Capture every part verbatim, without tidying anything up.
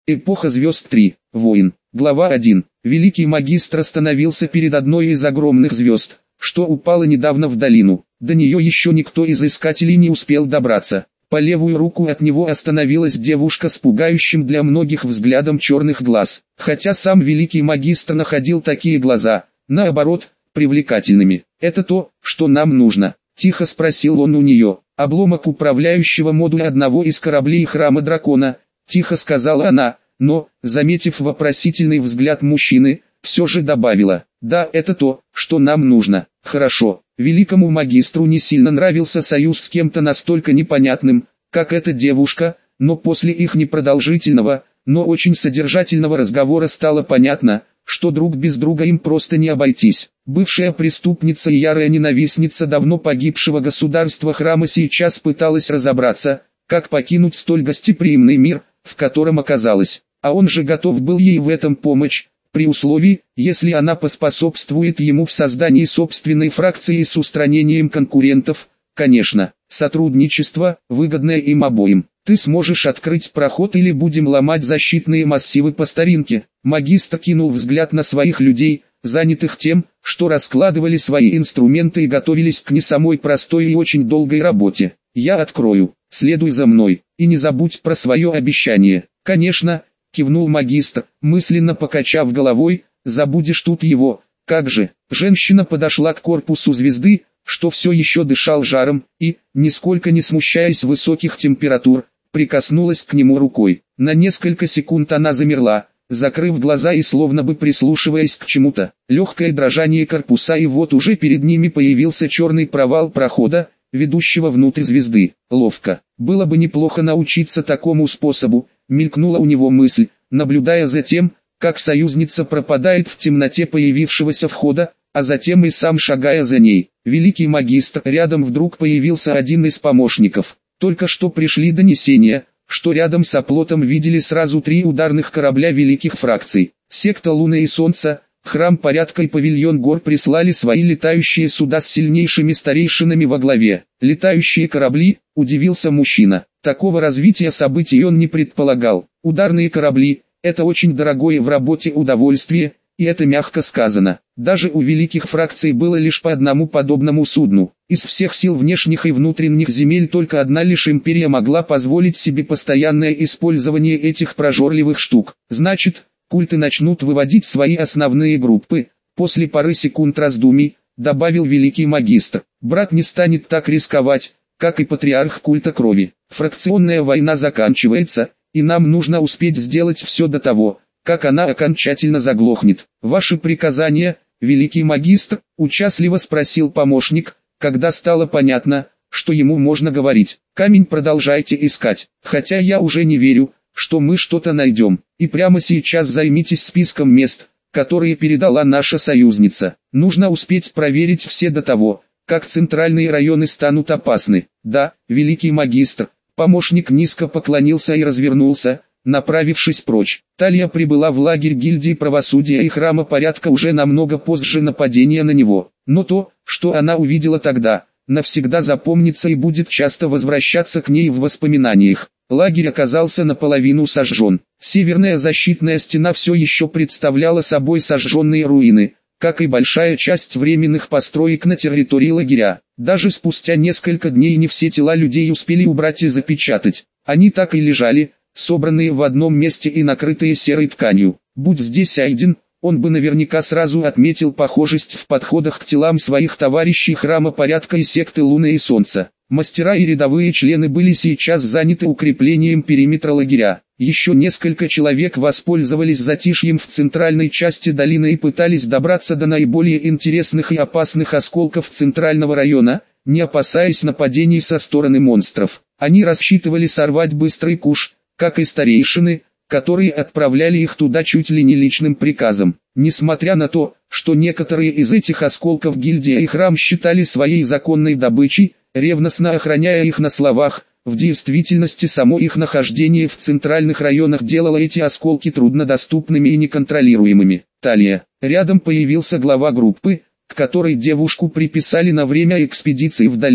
Эпоха звезд три. Воин. Глава один. Великий магистр остановился перед одной из огромных звезд, что упала недавно в долину. До нее еще никто из искателей не успел добраться. По левую руку от него остановилась девушка с пугающим для многих взглядом черных глаз. Хотя сам великий магистр находил такие глаза, наоборот, привлекательными. «Это то, что нам нужно?» – тихо спросил он у нее. «Обломок управляющего модуля одного из кораблей храма дракона», – тихо сказала она, но, заметив вопросительный взгляд мужчины, все же добавила: «Да, это то, что нам нужно». «Хорошо». Великому магистру не сильно нравился союз с кем-то настолько непонятным, как эта девушка, но после их непродолжительного, но очень содержательного разговора стало понятно, что друг без друга им просто не обойтись. Бывшая преступница и ярая ненавистница давно погибшего государства храма сейчас пыталась разобраться, как покинуть столь гостеприимный мир, в котором оказалась, а он же готов был ей в этом помочь, при условии, если она поспособствует ему в создании собственной фракции с устранением конкурентов. Конечно, сотрудничество, выгодное им обоим. «Ты сможешь открыть проход или будем ломать защитные массивы по старинке?» Магистр кинул взгляд на своих людей, занятых тем, что раскладывали свои инструменты и готовились к не самой простой и очень долгой работе. «Я открою, следуй за мной, и не забудь про свое обещание». «Конечно», — кивнул магистр, мысленно покачав головой, «забудешь тут его, как же». Женщина подошла к корпусу звезды, что все еще дышал жаром, и, нисколько не смущаясь высоких температур, прикоснулась к нему рукой. На несколько секунд она замерла, закрыв глаза и словно бы прислушиваясь к чему-то. Легкое дрожание корпуса, и вот уже перед ними появился черный провал прохода, ведущего внутрь звезды. Ловко. Было бы неплохо научиться такому способу, мелькнула у него мысль, наблюдая за тем, как союзница пропадает в темноте появившегося входа, а затем и сам шагая за ней. Великий магистр, рядом вдруг появился один из помощников. Только что пришли донесения, что рядом с оплотом видели сразу три ударных корабля великих фракций. Секта Луны и Солнца, Храм Порядка и Павильон Гор прислали свои летающие суда с сильнейшими старейшинами во главе. Летающие корабли, удивился мужчина. Такого развития событий он не предполагал. Ударные корабли – это очень дорогое в работе удовольствие, и это мягко сказано. Даже у великих фракций было лишь по одному подобному судну. Из всех сил внешних и внутренних земель только одна лишь империя могла позволить себе постоянное использование этих прожорливых штук. Значит, культы начнут выводить свои основные группы. После пары секунд раздумий, добавил великий магистр. Брат не станет так рисковать, как и патриарх культа крови. Фракционная война заканчивается, и нам нужно успеть сделать все до того, как она окончательно заглохнет. Ваши приказания, великий магистр, участливо спросил помощник, когда стало понятно, что ему можно говорить. Камень продолжайте искать, хотя я уже не верю, что мы что-то найдем. И прямо сейчас займитесь списком мест, которые передала наша союзница. Нужно успеть проверить все до того, как центральные районы станут опасны. Да, великий магистр. Помощник низко поклонился и развернулся, направившись прочь. Талия прибыла в лагерь гильдии правосудия и храма порядка уже намного позже нападения на него. Но то, что она увидела тогда, навсегда запомнится и будет часто возвращаться к ней в воспоминаниях. Лагерь оказался наполовину сожжен. Северная защитная стена все еще представляла собой сожженные руины, как и большая часть временных построек на территории лагеря. Даже спустя несколько дней не все тела людей успели убрать и запечатать. Они так и лежали, собранные в одном месте и накрытые серой тканью. Будь здесь Айден, он бы наверняка сразу отметил похожесть в подходах к телам своих товарищей храма порядка и секты Луны и Солнца. Мастера и рядовые члены были сейчас заняты укреплением периметра лагеря. Еще несколько человек воспользовались затишьем в центральной части долины и пытались добраться до наиболее интересных и опасных осколков центрального района, не опасаясь нападений со стороны монстров. Они рассчитывали сорвать быстрый куш, как и старейшины, которые отправляли их туда чуть ли не личным приказом. Несмотря на то, что некоторые из этих осколков гильдия и храм считали своей законной добычей, ревностно охраняя их на словах, в действительности само их нахождение в центральных районах делало эти осколки труднодоступными и неконтролируемыми. Талия. Рядом появился глава группы, к которой девушку приписали на время экспедиции в долину.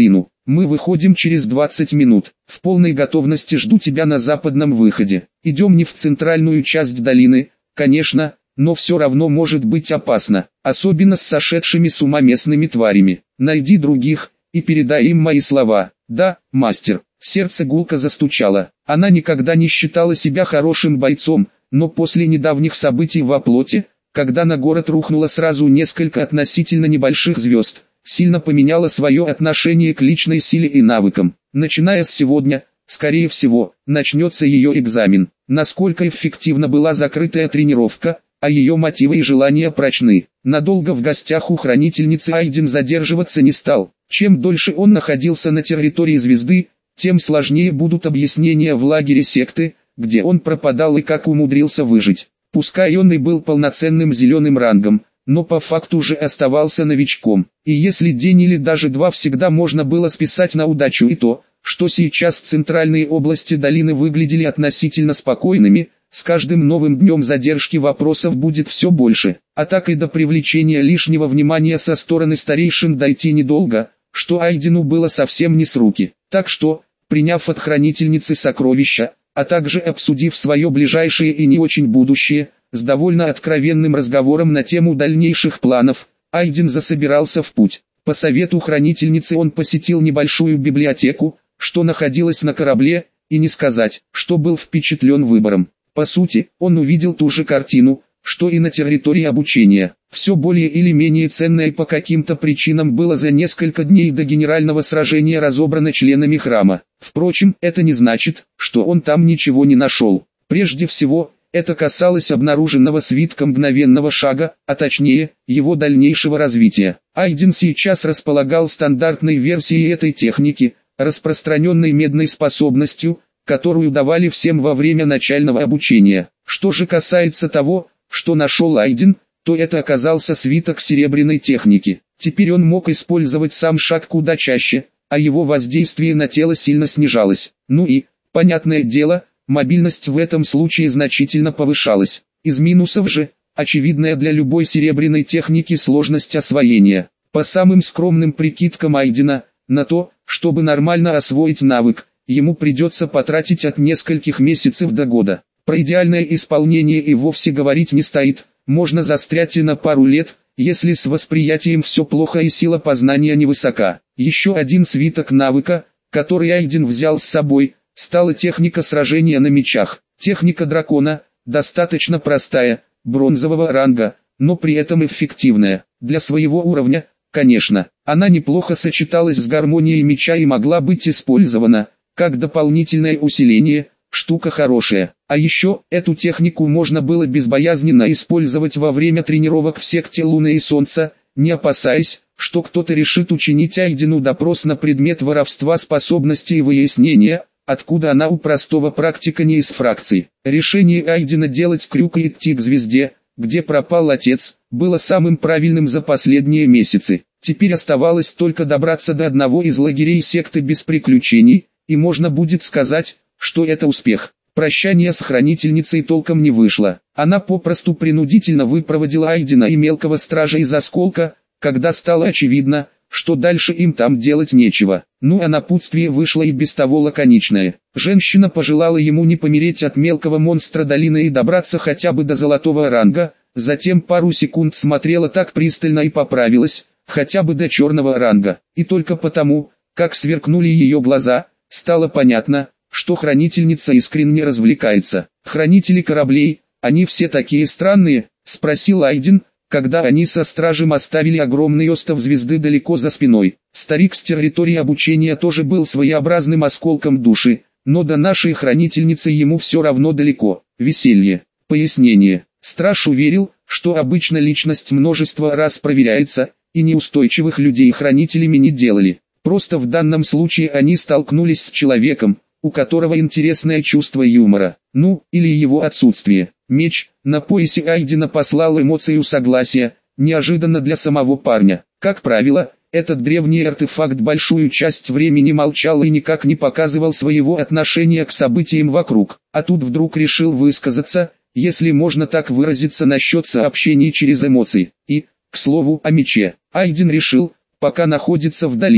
Мы выходим через двадцать минут. В полной готовности жду тебя на западном выходе. Идем не в центральную часть долины, конечно, но все равно может быть опасно, особенно с сошедшими с ума местными тварями. Найди других и передай им мои слова. Да, мастер. Сердце гулко застучало. Она никогда не считала себя хорошим бойцом, но после недавних событий во плоти, когда на город рухнуло сразу несколько относительно небольших звезд, сильно поменяла свое отношение к личной силе и навыкам. Начиная с сегодня, скорее всего, начнется ее экзамен. Насколько эффективна была закрытая тренировка, а ее мотивы и желания прочны. Надолго в гостях у хранительницы Айден задерживаться не стал. Чем дольше он находился на территории звезды, тем сложнее будут объяснения в лагере секты, где он пропадал и как умудрился выжить. Пускай он и был полноценным зеленым рангом, но по факту же оставался новичком. И если день или даже два всегда можно было списать на удачу и то, что сейчас центральные области долины выглядели относительно спокойными, с каждым новым днем задержки вопросов будет все больше. А так и до привлечения лишнего внимания со стороны старейшин дойти недолго, что Айдену было совсем не с руки. Так что, приняв от хранительницы сокровища, а также обсудив свое ближайшее и не очень будущее, с довольно откровенным разговором на тему дальнейших планов, Айден засобирался в путь. По совету хранительницы он посетил небольшую библиотеку, что находилась на корабле, и не сказать, что был впечатлен выбором. По сути, он увидел ту же картину, что и на территории обучения. Все более или менее ценное по каким-то причинам было за несколько дней до генерального сражения разобрано членами храма. Впрочем, это не значит, что он там ничего не нашел. Прежде всего, это касалось обнаруженного свитка мгновенного шага, а точнее, его дальнейшего развития. Айден сейчас располагал стандартной версией этой техники, распространенной медной способностью, которую давали всем во время начального обучения. Что же касается того, что нашел Айден, то это оказался свиток серебряной техники. Теперь он мог использовать сам шаг куда чаще, а его воздействие на тело сильно снижалось. Ну и, понятное дело, мобильность в этом случае значительно повышалась. Из минусов же, очевидная для любой серебряной техники сложность освоения. По самым скромным прикидкам Айдена, на то, чтобы нормально освоить навык, ему придется потратить от нескольких месяцев до года. Про идеальное исполнение и вовсе говорить не стоит, можно застрять и на пару лет, если с восприятием все плохо и сила познания невысока. Еще один свиток навыка, который Айден взял с собой, стала техника сражения на мечах. Техника дракона, достаточно простая, бронзового ранга, но при этом эффективная. Для своего уровня, конечно, она неплохо сочеталась с гармонией меча и могла быть использована, как дополнительное усиление. Штука хорошая. А еще, эту технику можно было безбоязненно использовать во время тренировок в секте Луны и Солнца, не опасаясь, что кто-то решит учинить Айдену допрос на предмет воровства способностей и выяснения, откуда она у простого практика не из фракций. Решение Айдена делать крюк и идти к звезде, где пропал отец, было самым правильным за последние месяцы. Теперь оставалось только добраться до одного из лагерей секты без приключений, и можно будет сказать, что это успех. Прощание с хранительницей толком не вышло. Она попросту принудительно выпроводила Айдена и мелкого стража из осколка, когда стало очевидно, что дальше им там делать нечего. Ну а напутствие вышло и без того лаконичное. Женщина пожелала ему не помереть от мелкого монстра долины и добраться хотя бы до золотого ранга, затем пару секунд смотрела так пристально и поправилась, хотя бы до черного ранга. И только потому, как сверкнули ее глаза, стало понятно, что хранительница искренне развлекается. «Хранители кораблей, они все такие странные?» — спросил Айден, когда они со стражем оставили огромный остов звезды далеко за спиной. Старик с территории обучения тоже был своеобразным осколком души, но до нашей хранительницы ему все равно далеко. Веселье. Пояснение. Страж уверил, что обычно личность множество раз проверяется, и неустойчивых людей хранителями не делали. Просто в данном случае они столкнулись с человеком, у которого интересное чувство юмора, ну, или его отсутствие. Меч на поясе Айдена послал эмоцию согласия, неожиданно для самого парня. Как правило, этот древний артефакт большую часть времени молчал и никак не показывал своего отношения к событиям вокруг, а тут вдруг решил высказаться, если можно так выразиться, насчет сообщений через эмоции. И, к слову о мече, Айден решил, пока находится в долине,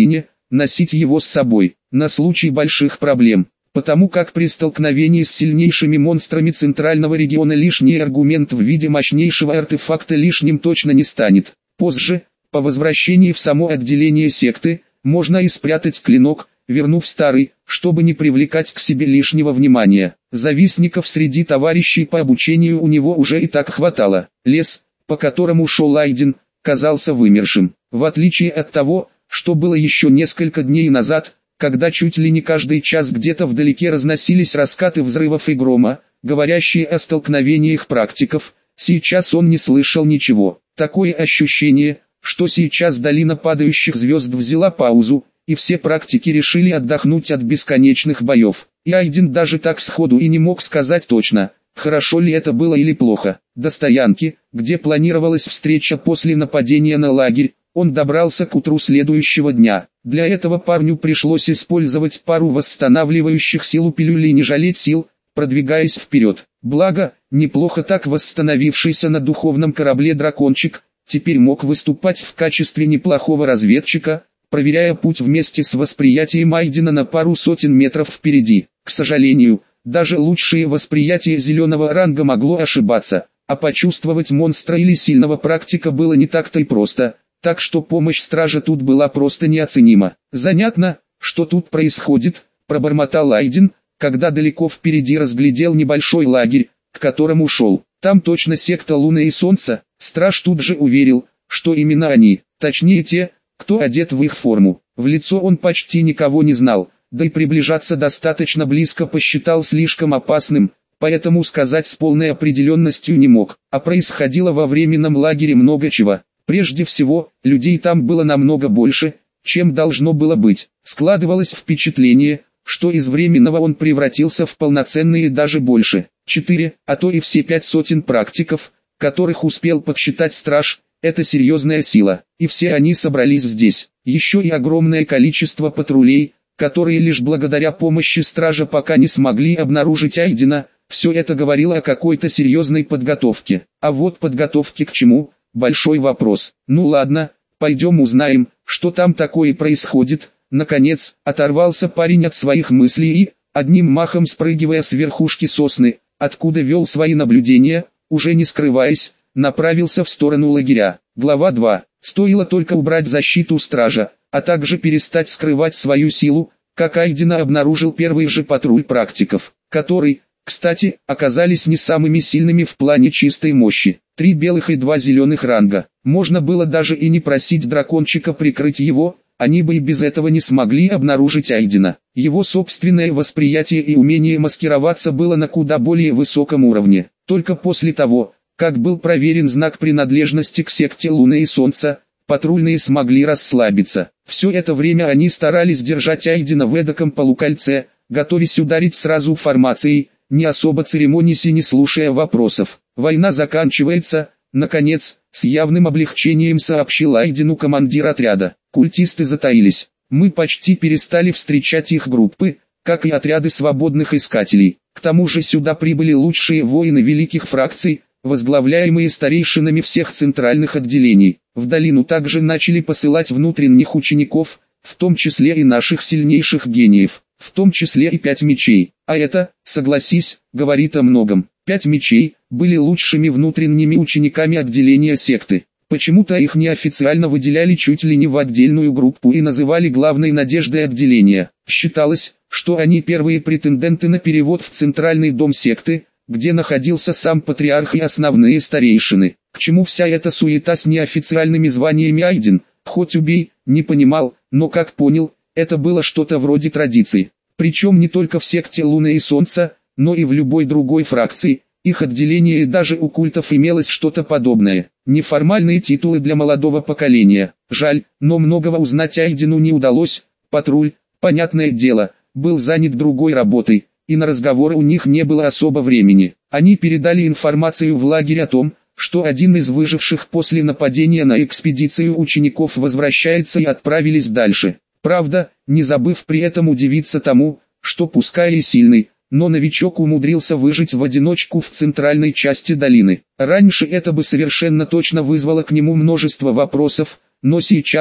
носить его с собой, на случай больших проблем. Потому как при столкновении с сильнейшими монстрами центрального региона лишний аргумент в виде мощнейшего артефакта лишним точно не станет. Позже, по возвращении в само отделение секты, можно и спрятать клинок, вернув старый, чтобы не привлекать к себе лишнего внимания. Завистников среди товарищей по обучению у него уже и так хватало. Лес, по которому шел Айден, казался вымершим. В отличие от того, что было еще несколько дней назад, когда чуть ли не каждый час где-то вдалеке разносились раскаты взрывов и грома, говорящие о столкновениях практиков, сейчас он не слышал ничего. Такое ощущение, что сейчас долина падающих звезд взяла паузу, и все практики решили отдохнуть от бесконечных боев. И Айден даже так сходу и не мог сказать точно, хорошо ли это было или плохо. До стоянки, где планировалась встреча после нападения на лагерь, он добрался к утру следующего дня. Для этого парню пришлось использовать пару восстанавливающих силу пилюлей и не жалеть сил, продвигаясь вперед. Благо, неплохо так восстановившийся на духовном корабле дракончик, теперь мог выступать в качестве неплохого разведчика, проверяя путь вместе с восприятием Айдена на пару сотен метров впереди. К сожалению, даже лучшее восприятие зеленого ранга могло ошибаться, а почувствовать монстра или сильного практика было не так-то и просто. Так что помощь стража тут была просто неоценима. «Занятно, что тут происходит», – пробормотал Айден, когда далеко впереди разглядел небольшой лагерь, к которому шел. «Там точно секта Луны и Солнца». Страж тут же уверил, что именно они, точнее те, кто одет в их форму. В лицо он почти никого не знал, да и приближаться достаточно близко посчитал слишком опасным, поэтому сказать с полной определенностью не мог. А происходило во временном лагере много чего. Прежде всего, людей там было намного больше, чем должно было быть. Складывалось впечатление, что из временного он превратился в полноценные и даже больше. Четыре, а то и все пять сотен практиков, которых успел подсчитать страж, это серьезная сила. И все они собрались здесь. Еще и огромное количество патрулей, которые лишь благодаря помощи стража пока не смогли обнаружить Айдена. Все это говорило о какой-то серьезной подготовке. А вот подготовки к чему? Большой вопрос. Ну ладно, пойдем узнаем, что там такое происходит. Наконец, оторвался парень от своих мыслей и, одним махом спрыгивая с верхушки сосны, откуда вел свои наблюдения, уже не скрываясь, направился в сторону лагеря. Глава два. Стоило только убрать защиту стража, а также перестать скрывать свою силу, как Айдена обнаружил первый же патруль практиков, который, кстати, оказались не самыми сильными в плане чистой мощи. Три белых и два зеленых ранга. Можно было даже и не просить дракончика прикрыть его, они бы и без этого не смогли обнаружить Айдена. Его собственное восприятие и умение маскироваться было на куда более высоком уровне. Только после того, как был проверен знак принадлежности к секте Луны и Солнца, патрульные смогли расслабиться. Все это время они старались держать Айдена в эдаком полукольце, готовясь ударить сразу формацией, не особо церемонясь и не слушая вопросов. «Война заканчивается», наконец, с явным облегчением сообщил Айдену командир отряда. Культисты затаились. Мы почти перестали встречать их группы, как и отряды свободных искателей. К тому же сюда прибыли лучшие воины великих фракций, возглавляемые старейшинами всех центральных отделений. В долину также начали посылать внутренних учеников, в том числе и наших сильнейших гениев, в том числе и пять мечей. А это, согласись, говорит о многом. Пять мечей были лучшими внутренними учениками отделения секты. Почему-то их неофициально выделяли чуть ли не в отдельную группу и называли главной надеждой отделения. Считалось, что они первые претенденты на перевод в центральный дом секты, где находился сам патриарх и основные старейшины. К чему вся эта суета с неофициальными званиями Айден, хоть убей, не понимал, но как понял, это было что-то вроде традиции. Причем не только в секте Луны и Солнца, но и в любой другой фракции, их отделение и даже у культов имелось что-то подобное. Неформальные титулы для молодого поколения. Жаль, но многого узнать Айдену не удалось. Патруль, понятное дело, был занят другой работой, и на разговоры у них не было особо времени. Они передали информацию в лагерь о том, что один из выживших после нападения на экспедицию учеников возвращается, и отправились дальше. Правда, не забыв при этом удивиться тому, что пускай и сильный, но новичок умудрился выжить в одиночку в центральной части долины. Раньше это бы совершенно точно вызвало к нему множество вопросов, но сейчас,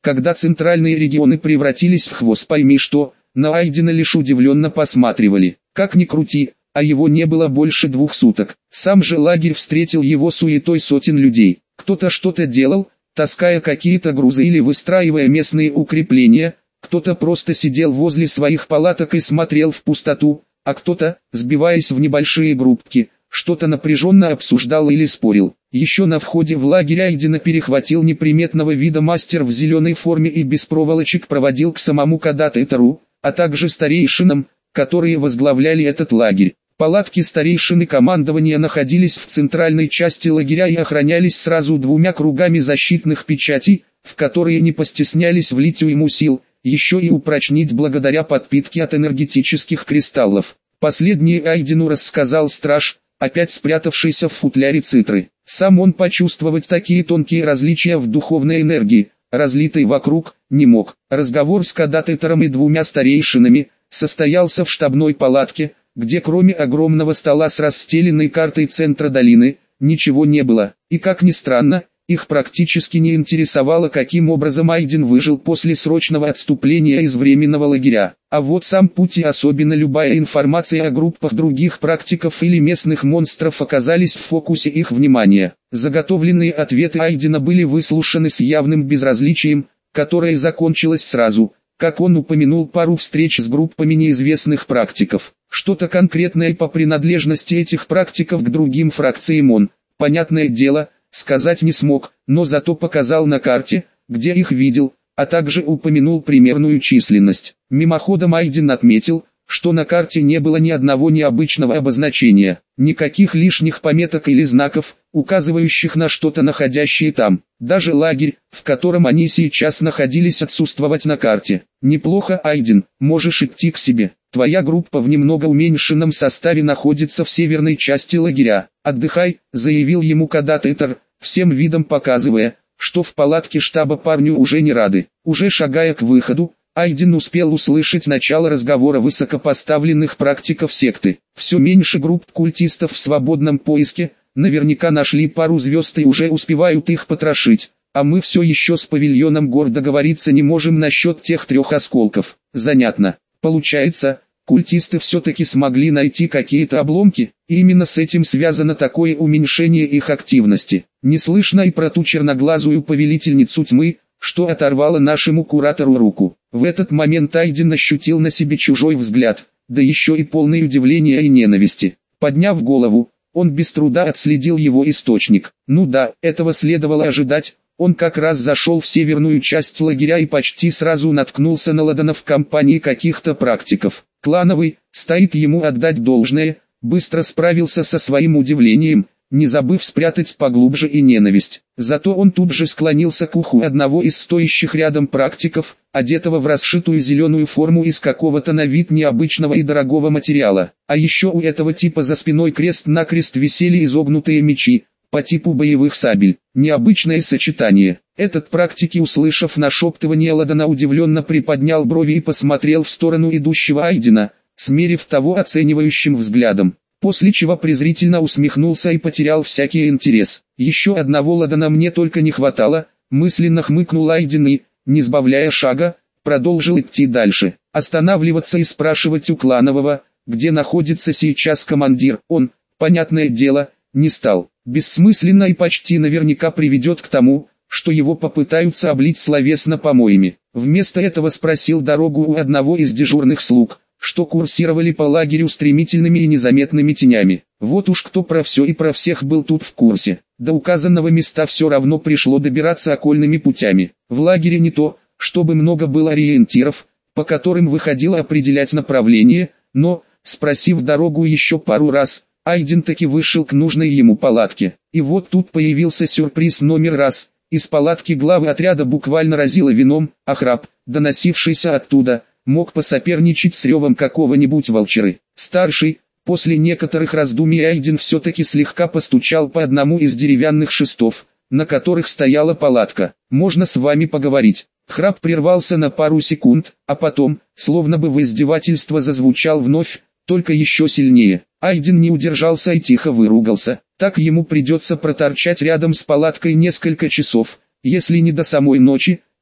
Когда центральные регионы превратились в хвост пойми что, на Айдена лишь удивленно посматривали. Как ни крути, а его не было больше двух суток. Сам же лагерь встретил его суетой сотен людей. Кто-то что-то делал, таская какие-то грузы или выстраивая местные укрепления, кто-то просто сидел возле своих палаток и смотрел в пустоту, а кто-то, сбиваясь в небольшие группки, что-то напряженно обсуждал или спорил. Еще на входе в лагерь Айдена перехватил неприметного вида мастер в зеленой форме и без проволочек проводил к самому Кадатетеру, а также старейшинам, которые возглавляли этот лагерь. Палатки старейшины командования находились в центральной части лагеря и охранялись сразу двумя кругами защитных печатей, в которые не постеснялись влить ему сил, еще и упрочнить благодаря подпитке от энергетических кристаллов. Последнее Айдену рассказал страж, опять спрятавшийся в футляре цитры. Сам он почувствовать такие тонкие различия в духовной энергии, разлитой вокруг, не мог. Разговор с Кадатетером и двумя старейшинами состоялся в штабной палатке, где кроме огромного стола с расстеленной картой центра долины, ничего не было. И как ни странно, их практически не интересовало, каким образом Айден выжил после срочного отступления из временного лагеря. А вот сам путь и особенно любая информация о группах других практиков или местных монстров оказались в фокусе их внимания. Заготовленные ответы Айдена были выслушаны с явным безразличием, которое закончилось сразу, как он упомянул пару встреч с группами неизвестных практиков. Что-то конкретное по принадлежности этих практиков к другим фракциям он, понятное дело, сказать не смог, но зато показал на карте, где их видел, а также упомянул примерную численность. Мимоходом Айден отметил, что на карте не было ни одного необычного обозначения, никаких лишних пометок или знаков, указывающих на что-то находящее там. Даже лагерь, в котором они сейчас находились, отсутствовать на карте. Неплохо, Айден, можешь идти к себе. Твоя группа в немного уменьшенном составе находится в северной части лагеря. Отдыхай, заявил ему Кадатетер, всем видом показывая, что в палатке штаба парню уже не рады. Уже шагая к выходу, Айден успел услышать начало разговора высокопоставленных практиков секты. Все меньше групп культистов в свободном поиске, наверняка нашли пару звезд и уже успевают их потрошить. А мы все еще с павильоном гор договориться не можем насчет тех трех осколков. Занятно. Получается, культисты все-таки смогли найти какие-то обломки, и именно с этим связано такое уменьшение их активности. Не слышно и про ту черноглазую повелительницу тьмы, что оторвало нашему куратору руку. В этот момент Айден ощутил на себе чужой взгляд, да еще и полный удивления и ненависти. Подняв голову, он без труда отследил его источник. Ну да, этого следовало ожидать. Он как раз зашел в северную часть лагеря и почти сразу наткнулся на Ладана в компании каких-то практиков. Клановый, стоит ему отдать должное, быстро справился со своим удивлением, не забыв спрятать поглубже и ненависть. Зато он тут же склонился к уху одного из стоящих рядом практиков, одетого в расшитую зеленую форму из какого-то на вид необычного и дорогого материала. А еще у этого типа за спиной крест-накрест висели изогнутые мечи, по типу боевых сабель. Необычное сочетание. Этот практики, услышав нашептывание Ладана, удивленно приподнял брови и посмотрел в сторону идущего Айдена, смерив того оценивающим взглядом, после чего презрительно усмехнулся и потерял всякий интерес. Еще одного Ладана мне только не хватало, мысленно хмыкнул Айден и, не сбавляя шага, продолжил идти дальше. Останавливаться и спрашивать у Кланового, где находится сейчас командир, он, понятное дело, не стал. Бессмысленно и почти наверняка приведет к тому, что его попытаются облить словесно помоями. Вместо этого спросил дорогу у одного из дежурных слуг, что курсировали по лагерю стремительными и незаметными тенями. Вот уж кто про все и про всех был тут в курсе. До указанного места все равно пришло добираться окольными путями. В лагере не то, чтобы много было ориентиров, по которым выходило определять направление, но, спросив дорогу еще пару раз, Айден таки вышел к нужной ему палатке. И вот тут появился сюрприз номер раз. Из палатки главы отряда буквально разило вином, а храп, доносившийся оттуда, мог посоперничать с ревом какого-нибудь волчары. Старший, после некоторых раздумий Айден все-таки слегка постучал по одному из деревянных шестов, на которых стояла палатка. «Можно с вами поговорить?» Храп прервался на пару секунд, а потом, словно бы в издевательство, зазвучал вновь, только еще сильнее. Айден не удержался и тихо выругался. Так ему придется проторчать рядом с палаткой несколько часов, если не до самой ночи,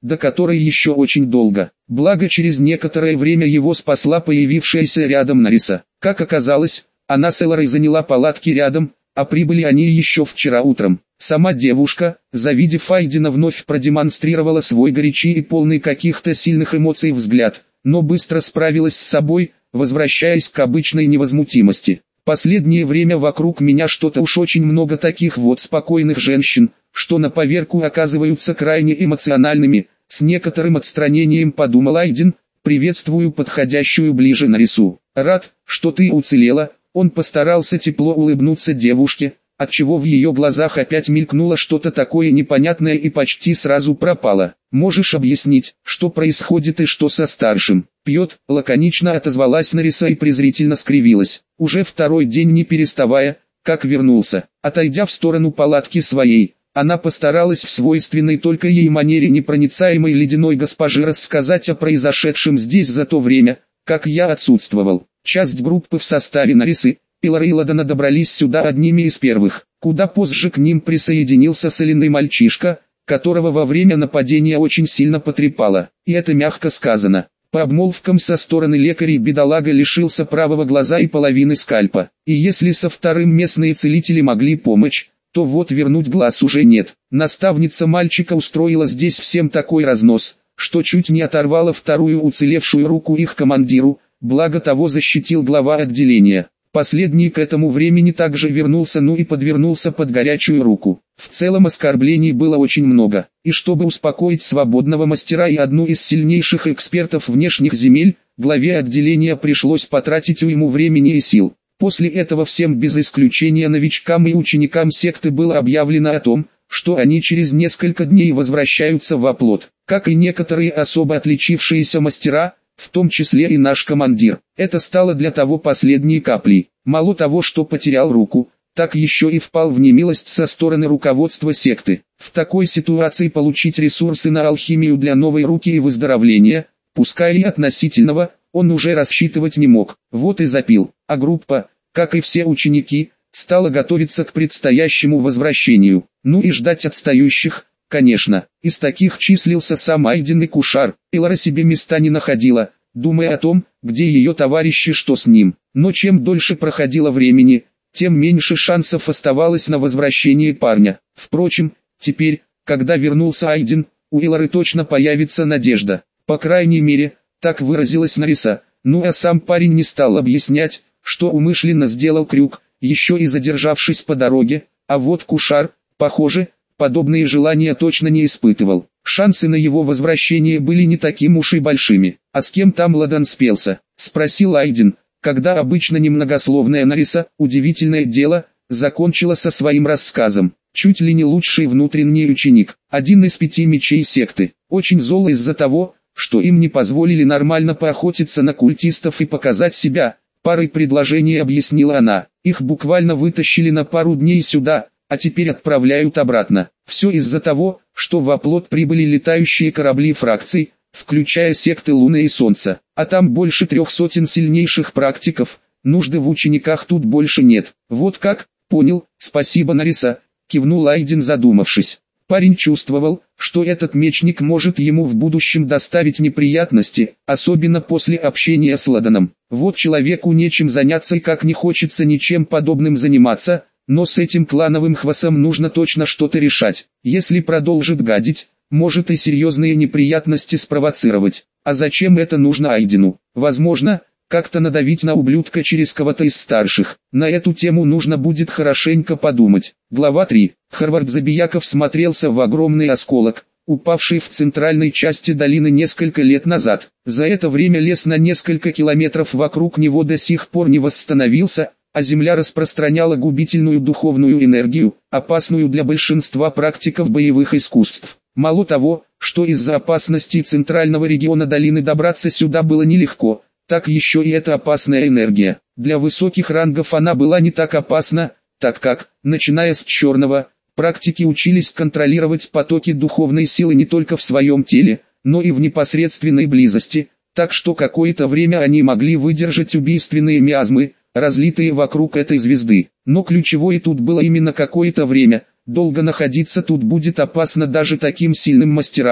до которой еще очень долго. Благо через некоторое время его спасла появившаяся рядом Нариса. Как оказалось, она с Элорой заняла палатки рядом, а прибыли они еще вчера утром. Сама девушка, завидев Айдена, вновь продемонстрировала свой горячий и полный каких-то сильных эмоций взгляд, но быстро справилась с собой, возвращаясь к обычной невозмутимости. Последнее время вокруг меня что-то уж очень много таких вот спокойных женщин, что на поверку оказываются крайне эмоциональными, с некоторым отстранением подумал Айден. Приветствую подходящую ближе Нарису. Рад, что ты уцелела. Он постарался тепло улыбнуться девушке, отчего в ее глазах опять мелькнуло что-то такое непонятное и почти сразу пропало. Можешь объяснить, что происходит и что со старшим? Пьет, лаконично отозвалась Нариса и презрительно скривилась. Уже второй день не переставая, как вернулся. Отойдя в сторону палатки своей, она постаралась в свойственной только ей манере непроницаемой ледяной госпожи рассказать о произошедшем здесь за то время, как я отсутствовал. Часть группы в составе Нарисы, Элоры и Ладана добрались сюда одними из первых. Куда позже к ним присоединился соленый мальчишка, которого во время нападения очень сильно потрепало. И это мягко сказано. По обмолвкам со стороны лекарей бедолага лишился правого глаза и половины скальпа. И если со вторым местные целители могли помочь, то вот вернуть глаз уже нет. Наставница мальчика устроила здесь всем такой разнос, что чуть не оторвала вторую уцелевшую руку их командиру, благо того защитил глава отделения. Последний к этому времени также вернулся, ну и подвернулся под горячую руку. В целом оскорблений было очень много, и чтобы успокоить свободного мастера и одну из сильнейших экспертов внешних земель, главе отделения пришлось потратить уйму времени и сил. После этого всем без исключения новичкам и ученикам секты было объявлено о том, что они через несколько дней возвращаются в оплот, как и некоторые особо отличившиеся мастера, в том числе и наш командир. Это стало для того последней каплей. Мало того, что потерял руку, так еще и впал в немилость со стороны руководства секты. В такой ситуации получить ресурсы на алхимию для новой руки и выздоровления, пускай и относительного, он уже рассчитывать не мог. Вот и запил. А группа, как и все ученики, стала готовиться к предстоящему возвращению. Ну и ждать отстающих, конечно. Из таких числился сам Айден и Кушар. Элора себе места не находила, думая о том, где ее товарищи, что с ним. Но чем дольше проходило времени, тем меньше шансов оставалось на возвращение парня. Впрочем, теперь, когда вернулся Айден, у Элоры точно появится надежда. По крайней мере, так выразилась Нариса. Ну а сам парень не стал объяснять, что умышленно сделал крюк, еще и задержавшись по дороге, а вот Кушар, похоже, подобные желания точно не испытывал. Шансы на его возвращение были не таким уж и большими. «А с кем там Ладан спелся?» — спросил Айден, когда обычно немногословная Нариса, удивительное дело, закончила со своим рассказом. Чуть ли не лучший внутренний ученик, один из пяти мечей секты, очень зол из-за того, что им не позволили нормально поохотиться на культистов и показать себя. Парой предложений объяснила она. Их буквально вытащили на пару дней сюда, а теперь отправляют обратно. Все из-за того, что в оплот прибыли летающие корабли фракций, включая секты Луны и Солнца. А там больше трех сотен сильнейших практиков, нужды в учениках тут больше нет. Вот как? Понял, спасибо, Нариса, кивнул Айден, задумавшись. Парень чувствовал, что этот мечник может ему в будущем доставить неприятности, особенно после общения с Ладаном. Вот человеку нечем заняться и как не хочется ничем подобным заниматься, но с этим клановым хвостом нужно точно что-то решать. Если продолжит гадить, может и серьезные неприятности спровоцировать. А зачем это нужно Айдену? Возможно, как-то надавить на ублюдка через кого-то из старших. На эту тему нужно будет хорошенько подумать. Глава три. Харвард Забияков смотрелся в огромный осколок, упавший в центральной части долины несколько лет назад. За это время лес на несколько километров вокруг него до сих пор не восстановился, а земля распространяла губительную духовную энергию, опасную для большинства практиков боевых искусств. Мало того, что из-за опасностей центрального региона долины добраться сюда было нелегко, так еще и эта опасная энергия. Для высоких рангов она была не так опасна, так как, начиная с черного, практики учились контролировать потоки духовной силы не только в своем теле, но и в непосредственной близости, так что какое-то время они могли выдержать убийственные миазмы, разлитые вокруг этой звезды. Но ключевое тут было именно какое-то время, долго находиться тут будет опасно даже таким сильным мастерам,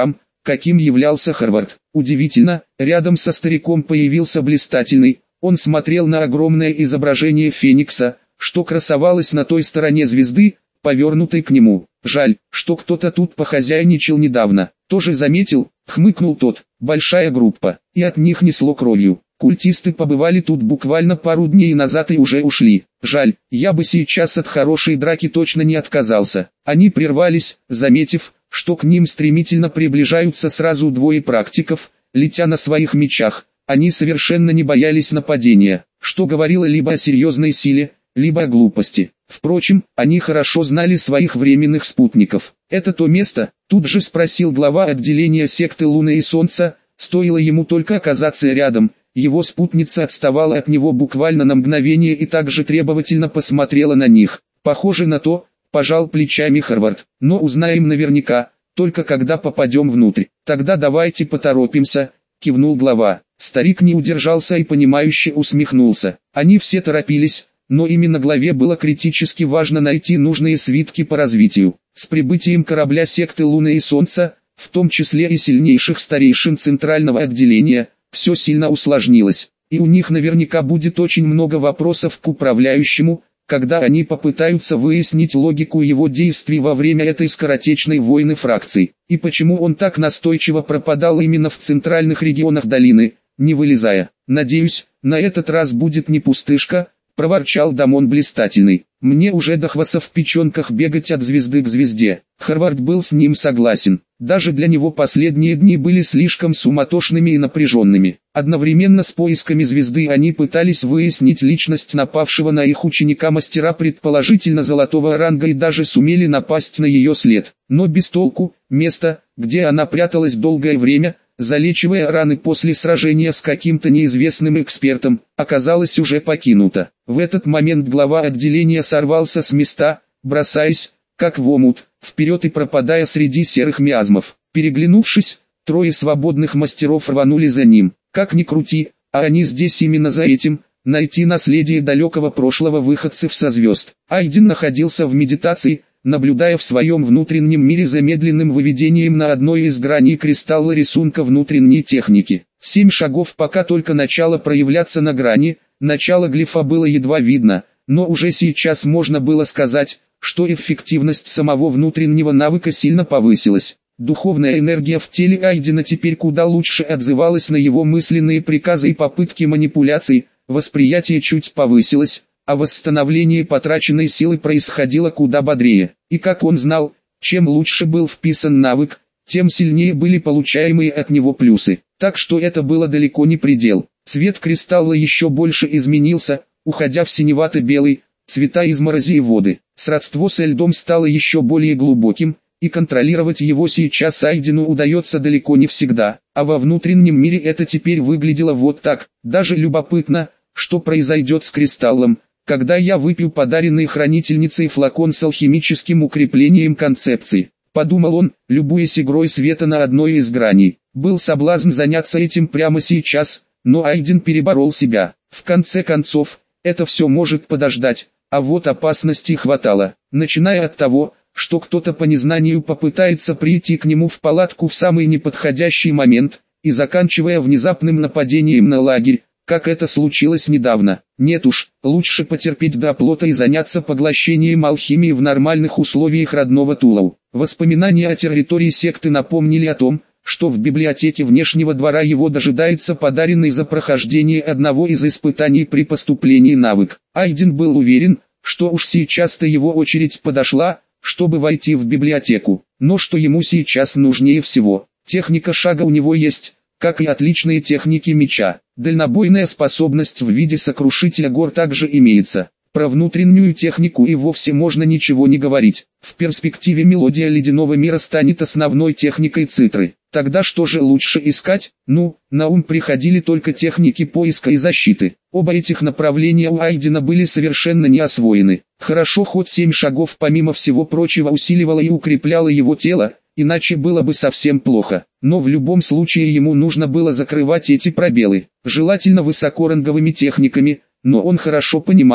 каким являлся Харвард. Удивительно, рядом со стариком появился блистательный, он смотрел на огромное изображение Феникса, что красовалось на той стороне звезды, повернутой к нему. Жаль, что кто-то тут похозяйничал недавно. Тоже заметил, хмыкнул тот, большая группа, и от них несло кровью. Культисты побывали тут буквально пару дней назад и уже ушли. Жаль, я бы сейчас от хорошей драки точно не отказался. Они прервались, заметив, что к ним стремительно приближаются сразу двое практиков, летя на своих мечах. Они совершенно не боялись нападения, что говорило либо о серьезной силе, либо о глупости. Впрочем, они хорошо знали своих временных спутников. «Это то место?» — тут же спросил глава отделения секты Луны и Солнца. Стоило ему только оказаться рядом, его спутница отставала от него буквально на мгновение и также требовательно посмотрела на них. «Похоже на то», — пожал плечами Харвард, — «но узнаем наверняка, только когда попадем внутрь. Тогда давайте поторопимся», — кивнул глава. Старик не удержался и понимающе усмехнулся. Они все торопились, но именно главе было критически важно найти нужные свитки по развитию. С прибытием корабля секты Луны и Солнца, в том числе и сильнейших старейшин центрального отделения, все сильно усложнилось, и у них наверняка будет очень много вопросов к управляющему, когда они попытаются выяснить логику его действий во время этой скоротечной войны фракций, и почему он так настойчиво пропадал именно в центральных регионах долины, не вылезая. «Надеюсь, на этот раз будет не пустышка», — проворчал Дамон блистательный. «Мне уже до хвоста в печенках бегать от звезды к звезде». Харвард был с ним согласен. Даже для него последние дни были слишком суматошными и напряженными. Одновременно с поисками звезды они пытались выяснить личность напавшего на их ученика-мастера предположительно золотого ранга и даже сумели напасть на ее след. Но без толку. Место, где она пряталась долгое время, залечивая раны после сражения с каким-то неизвестным экспертом, оказалось уже покинуто. В этот момент глава отделения сорвался с места, бросаясь, как в омут, вперед и пропадая среди серых миазмов. Переглянувшись, трое свободных мастеров рванули за ним. Как ни крути, а они здесь именно за этим, найти наследие далекого прошлого выходцев со звезд. Айден находился в медитации, наблюдая в своем внутреннем мире за медленным выведением на одной из граней кристалла рисунка внутренней техники. Семь шагов пока только начало проявляться на грани, начало глифа было едва видно, но уже сейчас можно было сказать, что эффективность самого внутреннего навыка сильно повысилась. Духовная энергия в теле Айдена теперь куда лучше отзывалась на его мысленные приказы и попытки манипуляций, восприятие чуть повысилось, а восстановление потраченной силы происходило куда бодрее. И как он знал, чем лучше был вписан навык, тем сильнее были получаемые от него плюсы. Так что это было далеко не предел. Цвет кристалла еще больше изменился, уходя в синевато-белый, цвета изморози и воды. Сродство со льдом стало еще более глубоким, и контролировать его сейчас Айдену удается далеко не всегда. А во внутреннем мире это теперь выглядело вот так. Даже любопытно, что произойдет с кристаллом, когда я выпью подаренный хранительницей флакон с алхимическим укреплением концепции. Подумал он, любуясь игрой света на одной из граней. Был соблазн заняться этим прямо сейчас, но Айден переборол себя. В конце концов, это все может подождать, а вот опасности хватало. Начиная от того, что кто-то по незнанию попытается прийти к нему в палатку в самый неподходящий момент, и заканчивая внезапным нападением на лагерь, как это случилось недавно. Нет уж, лучше потерпеть до оплота и заняться поглощением алхимии в нормальных условиях родного Тулау. Воспоминания о территории секты напомнили о том, что в библиотеке внешнего двора его дожидается подаренный за прохождение одного из испытаний при поступлении навык. Айден был уверен, что уж сейчас-то его очередь подошла, чтобы войти в библиотеку. Но что ему сейчас нужнее всего? Техника шага у него есть, как и отличные техники меча. Дальнобойная способность в виде сокрушителя гор также имеется. Про внутреннюю технику и вовсе можно ничего не говорить. В перспективе мелодия ледяного мира станет основной техникой цитры. Тогда что же лучше искать? Ну, на ум приходили только техники поиска и защиты. Оба этих направления у Айдена были совершенно не освоены. Хорошо хоть семь шагов помимо всего прочего усиливало и укрепляло его тело, иначе было бы совсем плохо. Но в любом случае ему нужно было закрывать эти пробелы, желательно высокоранговыми техниками, но он хорошо понимал,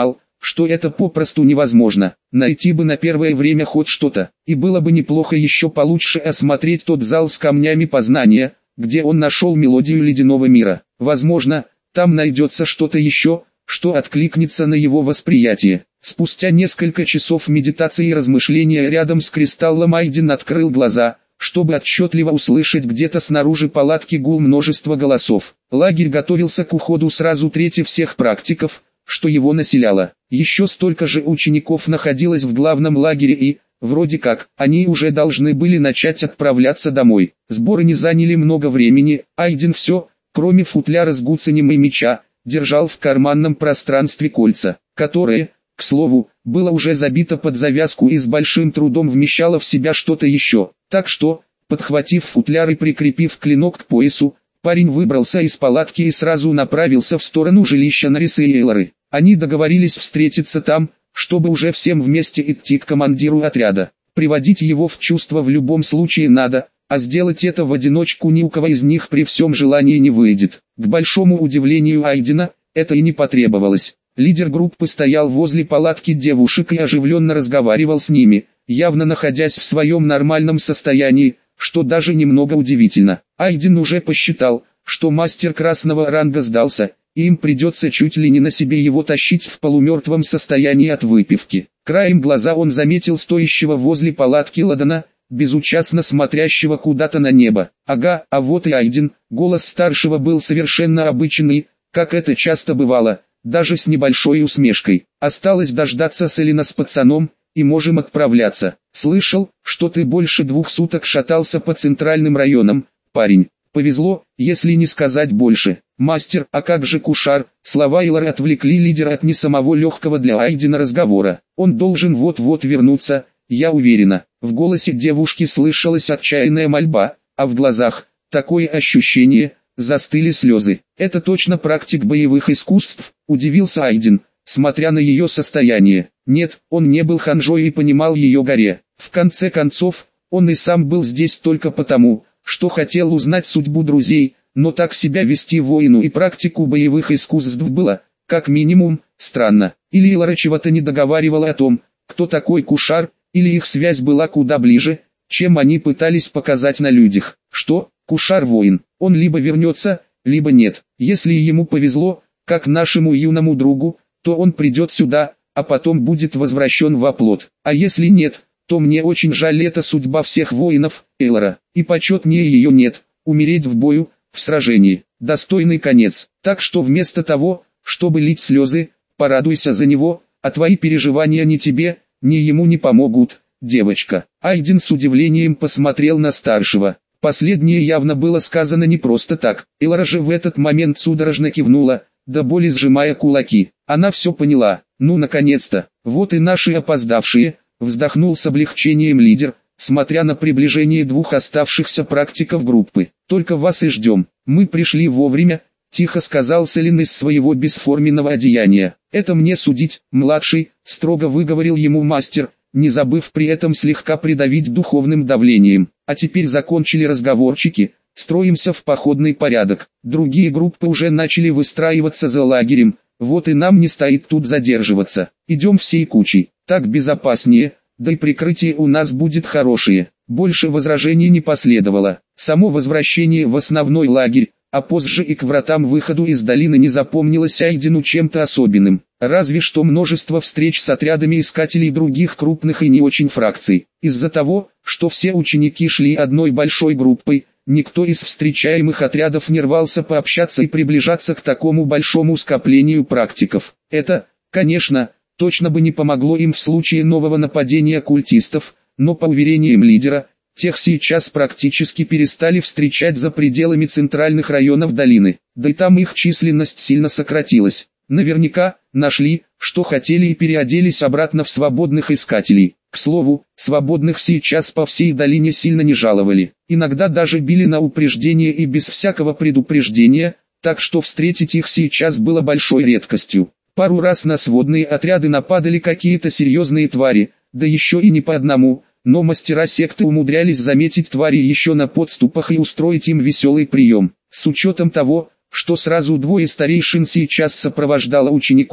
что это попросту невозможно. Найти бы на первое время хоть что-то, и было бы неплохо еще получше осмотреть тот зал с камнями познания, где он нашел мелодию ледяного мира. Возможно, там найдется что-то еще, что откликнется на его восприятие. Спустя несколько часов медитации и размышления рядом с кристаллом Айден открыл глаза, чтобы отчетливо услышать где-то снаружи палатки гул множества голосов. Лагерь готовился к уходу сразу трети всех практиков, что его населяло. Еще столько же учеников находилось в главном лагере и, вроде как, они уже должны были начать отправляться домой. Сборы не заняли много времени, Айден все, кроме футляра с гуцанем и меча, держал в карманном пространстве кольца, которое, к слову, было уже забито под завязку и с большим трудом вмещало в себя что-то еще. Так что, подхватив футляр и прикрепив клинок к поясу, парень выбрался из палатки и сразу направился в сторону жилища Нарисы и Эйлоры. Они договорились встретиться там, чтобы уже всем вместе идти к командиру отряда. Приводить его в чувство в любом случае надо, а сделать это в одиночку ни у кого из них при всем желании не выйдет. К большому удивлению Айдена, это и не потребовалось. Лидер группы стоял возле палатки девушек и оживленно разговаривал с ними, явно находясь в своем нормальном состоянии, что даже немного удивительно. Айден уже посчитал, что мастер красного ранга сдался, и им придется чуть ли не на себе его тащить в полумертвом состоянии от выпивки. Краем глаза он заметил стоящего возле палатки Ладана, безучастно смотрящего куда-то на небо. Ага, а вот и Айден. Голос старшего был совершенно обычный, как это часто бывало, даже с небольшой усмешкой. Осталось дождаться Селина с пацаном, и можем отправляться. Слышал, что ты больше двух суток шатался по центральным районам, парень. Повезло, если не сказать больше. Мастер, а как же Кушар? Слова Эйлоры отвлекли лидера от не самого легкого для Айдена разговора. Он должен вот-вот вернуться, я уверена. В голосе девушки слышалась отчаянная мольба, а в глазах, такое ощущение, застыли слезы. Это точно практик боевых искусств, удивился Айден, смотря на ее состояние. Нет, он не был ханжой и понимал ее горе. В конце концов, он и сам был здесь только потому, что хотел узнать судьбу друзей, но так себя вести воину и практику боевых искусств было, как минимум, странно. Или Эйлора чего-то не договаривала о том, кто такой Кушар, или их связь была куда ближе, чем они пытались показать на людях. Что, Кушар воин, он либо вернется, либо нет. Если ему повезло, как нашему юному другу, то он придет сюда, а потом будет возвращен в оплот. А если нет, то мне очень жаль, это судьба всех воинов, Эйлора, и почетнее ее нет, умереть в бою, в сражении, достойный конец. Так что вместо того, чтобы лить слезы, порадуйся за него, а твои переживания ни тебе, ни ему не помогут, девочка. Айден с удивлением посмотрел на старшего. Последнее явно было сказано не просто так. Эйлора же в этот момент судорожно кивнула, до боли сжимая кулаки. Она все поняла. Ну наконец-то, вот и наши опоздавшие, вздохнул с облегчением лидер, смотря на приближение двух оставшихся практиков группы. Только вас и ждем. Мы пришли вовремя, тихо сказал Селин из своего бесформенного одеяния. Это мне судить, младший, строго выговорил ему мастер, не забыв при этом слегка придавить духовным давлением. А теперь закончили разговорчики, строимся в походный порядок. Другие группы уже начали выстраиваться за лагерем, вот и нам не стоит тут задерживаться. Идем всей кучей, так безопаснее, да и прикрытие у нас будет хорошее. Больше возражений не последовало. Само возвращение в основной лагерь, а позже и к вратам выходу из долины не запомнилось Айдену чем-то особенным. Разве что множество встреч с отрядами искателей других крупных и не очень фракций. Из-за того, что все ученики шли одной большой группой, никто из встречаемых отрядов не рвался пообщаться и приближаться к такому большому скоплению практиков. Это, конечно, точно бы не помогло им в случае нового нападения культистов, но по уверениям лидера, тех сейчас практически перестали встречать за пределами центральных районов долины, да и там их численность сильно сократилась. Наверняка, нашли, что хотели и переоделись обратно в свободных искателей. К слову, свободных сейчас по всей долине сильно не жаловали. Иногда даже били на упреждение и без всякого предупреждения, так что встретить их сейчас было большой редкостью. Пару раз на сводные отряды нападали какие-то серьезные твари, да еще и не по одному, но мастера секты умудрялись заметить твари еще на подступах и устроить им веселый прием. С учетом того, что сразу двое старейшин сейчас сопровождало учеников,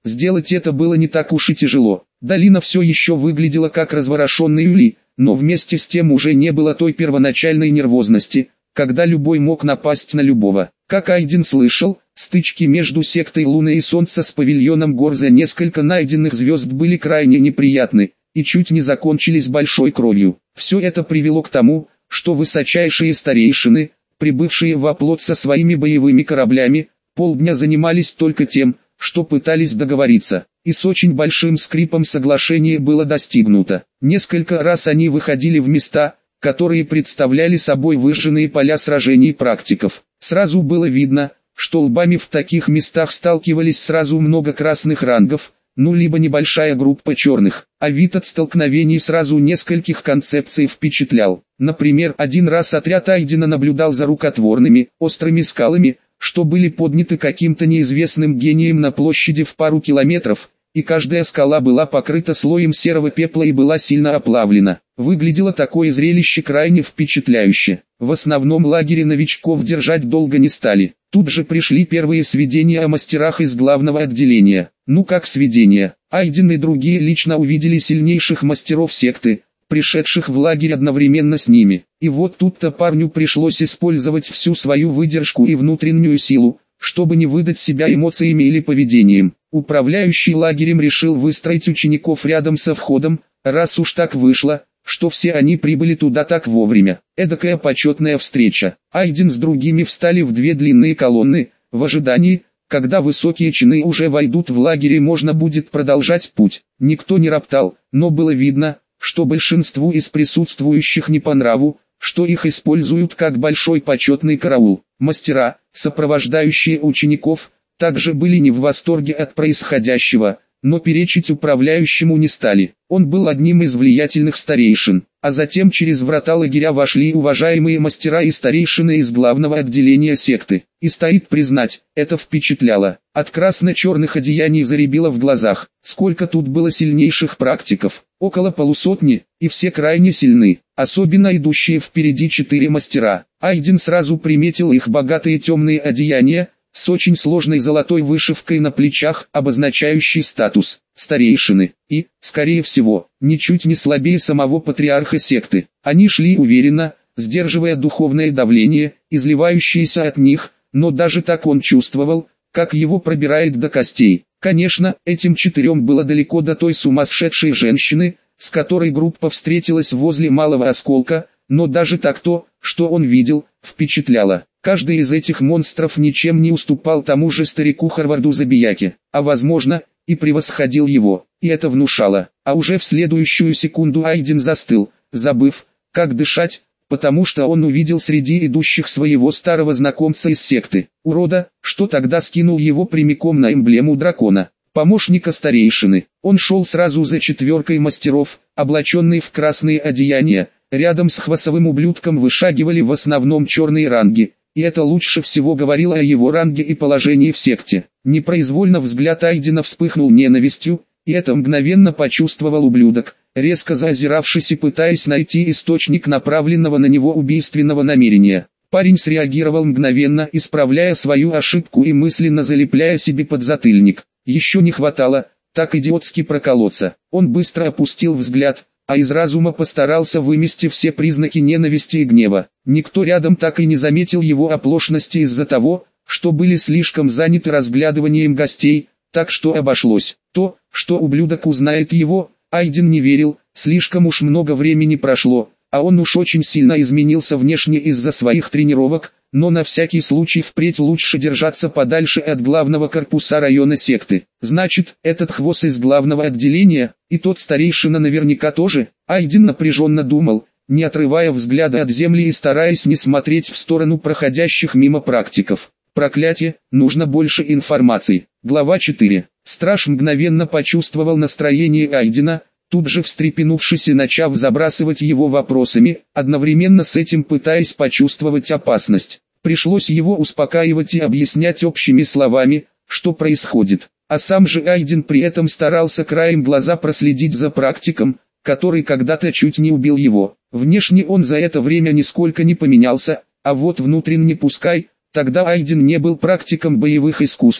Сделать это было не так уж и тяжело. Долина все еще выглядела как разворошенный улей, но вместе с тем уже не было той первоначальной нервозности, когда любой мог напасть на любого. Как Айден слышал, стычки между сектой Луны и Солнца с павильоном гор за несколько найденных звезд были крайне неприятны, и чуть не закончились большой кровью. Все это привело к тому, что высочайшие старейшины, прибывшие в оплот со своими боевыми кораблями, полдня занимались только тем, что пытались договориться, и с очень большим скрипом соглашение было достигнуто. Несколько раз они выходили в места, которые представляли собой выжженные поля сражений практиков. Сразу было видно, что лбами в таких местах сталкивались сразу много красных рангов, ну либо небольшая группа черных, а вид от столкновений сразу нескольких концепций впечатлял. Например, один раз отряд Айдена наблюдал за рукотворными, острыми скалами, что были подняты каким-то неизвестным гением на площади в пару километров, и каждая скала была покрыта слоем серого пепла и была сильно оплавлена. Выглядело такое зрелище крайне впечатляюще. В основном лагере новичков держать долго не стали. Тут же пришли первые сведения о мастерах из главного отделения. Ну как сведения, Айден и другие лично увидели сильнейших мастеров секты, пришедших в лагерь одновременно с ними. И вот тут-то парню пришлось использовать всю свою выдержку и внутреннюю силу, чтобы не выдать себя эмоциями или поведением. Управляющий лагерем решил выстроить учеников рядом со входом, раз уж так вышло, что все они прибыли туда так вовремя. Эдакая почетная встреча. Айден с другими встали в две длинные колонны, в ожидании, когда высокие чины уже войдут в лагерь и можно будет продолжать путь. Никто не роптал, но было видно, что большинству из присутствующих не по нраву, что их используют как большой почетный караул. Мастера, сопровождающие учеников, также были не в восторге от происходящего, но перечить управляющему не стали. Он был одним из влиятельных старейшин, а затем через врата лагеря вошли уважаемые мастера и старейшины из главного отделения секты. И стоит признать, это впечатляло. От красно-черных одеяний заребило в глазах. Сколько тут было сильнейших практиков? Около полусотни, и все крайне сильны, особенно идущие впереди четыре мастера. Айден сразу приметил их богатые темные одеяния, с очень сложной золотой вышивкой на плечах, обозначающей статус старейшины, и, скорее всего, ничуть не слабее самого патриарха секты. Они шли уверенно, сдерживая духовное давление, изливающееся от них, но даже так он чувствовал, как его пробирает до костей. Конечно, этим четырем было далеко до той сумасшедшей женщины, с которой группа встретилась возле Малого Осколка, но даже так то, что он видел, впечатляло. Каждый из этих монстров ничем не уступал тому же старику Харварду Забияке, а возможно, и превосходил его, и это внушало. А уже в следующую секунду Айден застыл, забыв, как дышать, потому что он увидел среди идущих своего старого знакомца из секты, урода, что тогда скинул его прямиком на эмблему дракона, помощника старейшины. Он шел сразу за четверкой мастеров, облаченный в красные одеяния, рядом с хвостовым ублюдком вышагивали в основном черные ранги. И это лучше всего говорило о его ранге и положении в секте. Непроизвольно взгляд Айдена вспыхнул ненавистью, и это мгновенно почувствовал ублюдок, резко заозиравшись и пытаясь найти источник направленного на него убийственного намерения. Парень среагировал мгновенно, исправляя свою ошибку и мысленно залепляя себе подзатыльник. Еще не хватало, так идиотски проколоться. Он быстро опустил взгляд, а из разума постарался вымести все признаки ненависти и гнева. Никто рядом так и не заметил его оплошности из-за того, что были слишком заняты разглядыванием гостей, так что обошлось. То, что ублюдок узнает его, Айден не верил, слишком уж много времени прошло, а он уж очень сильно изменился внешне из-за своих тренировок, но на всякий случай впредь лучше держаться подальше от главного корпуса района секты. Значит, этот хвост из главного отделения, и тот старейшина наверняка тоже. Айден напряженно думал, не отрывая взгляда от земли и стараясь не смотреть в сторону проходящих мимо практиков. Проклятие, нужно больше информации. Глава четыре. Страж мгновенно почувствовал настроение Айдена, тут же встрепенувшись и начав забрасывать его вопросами, одновременно с этим пытаясь почувствовать опасность. Пришлось его успокаивать и объяснять общими словами, что происходит. А сам же Айден при этом старался краем глаза проследить за практиком, который когда-то чуть не убил его. Внешне он за это время нисколько не поменялся, а вот внутренне пускай, тогда Айден не был практиком боевых искусств,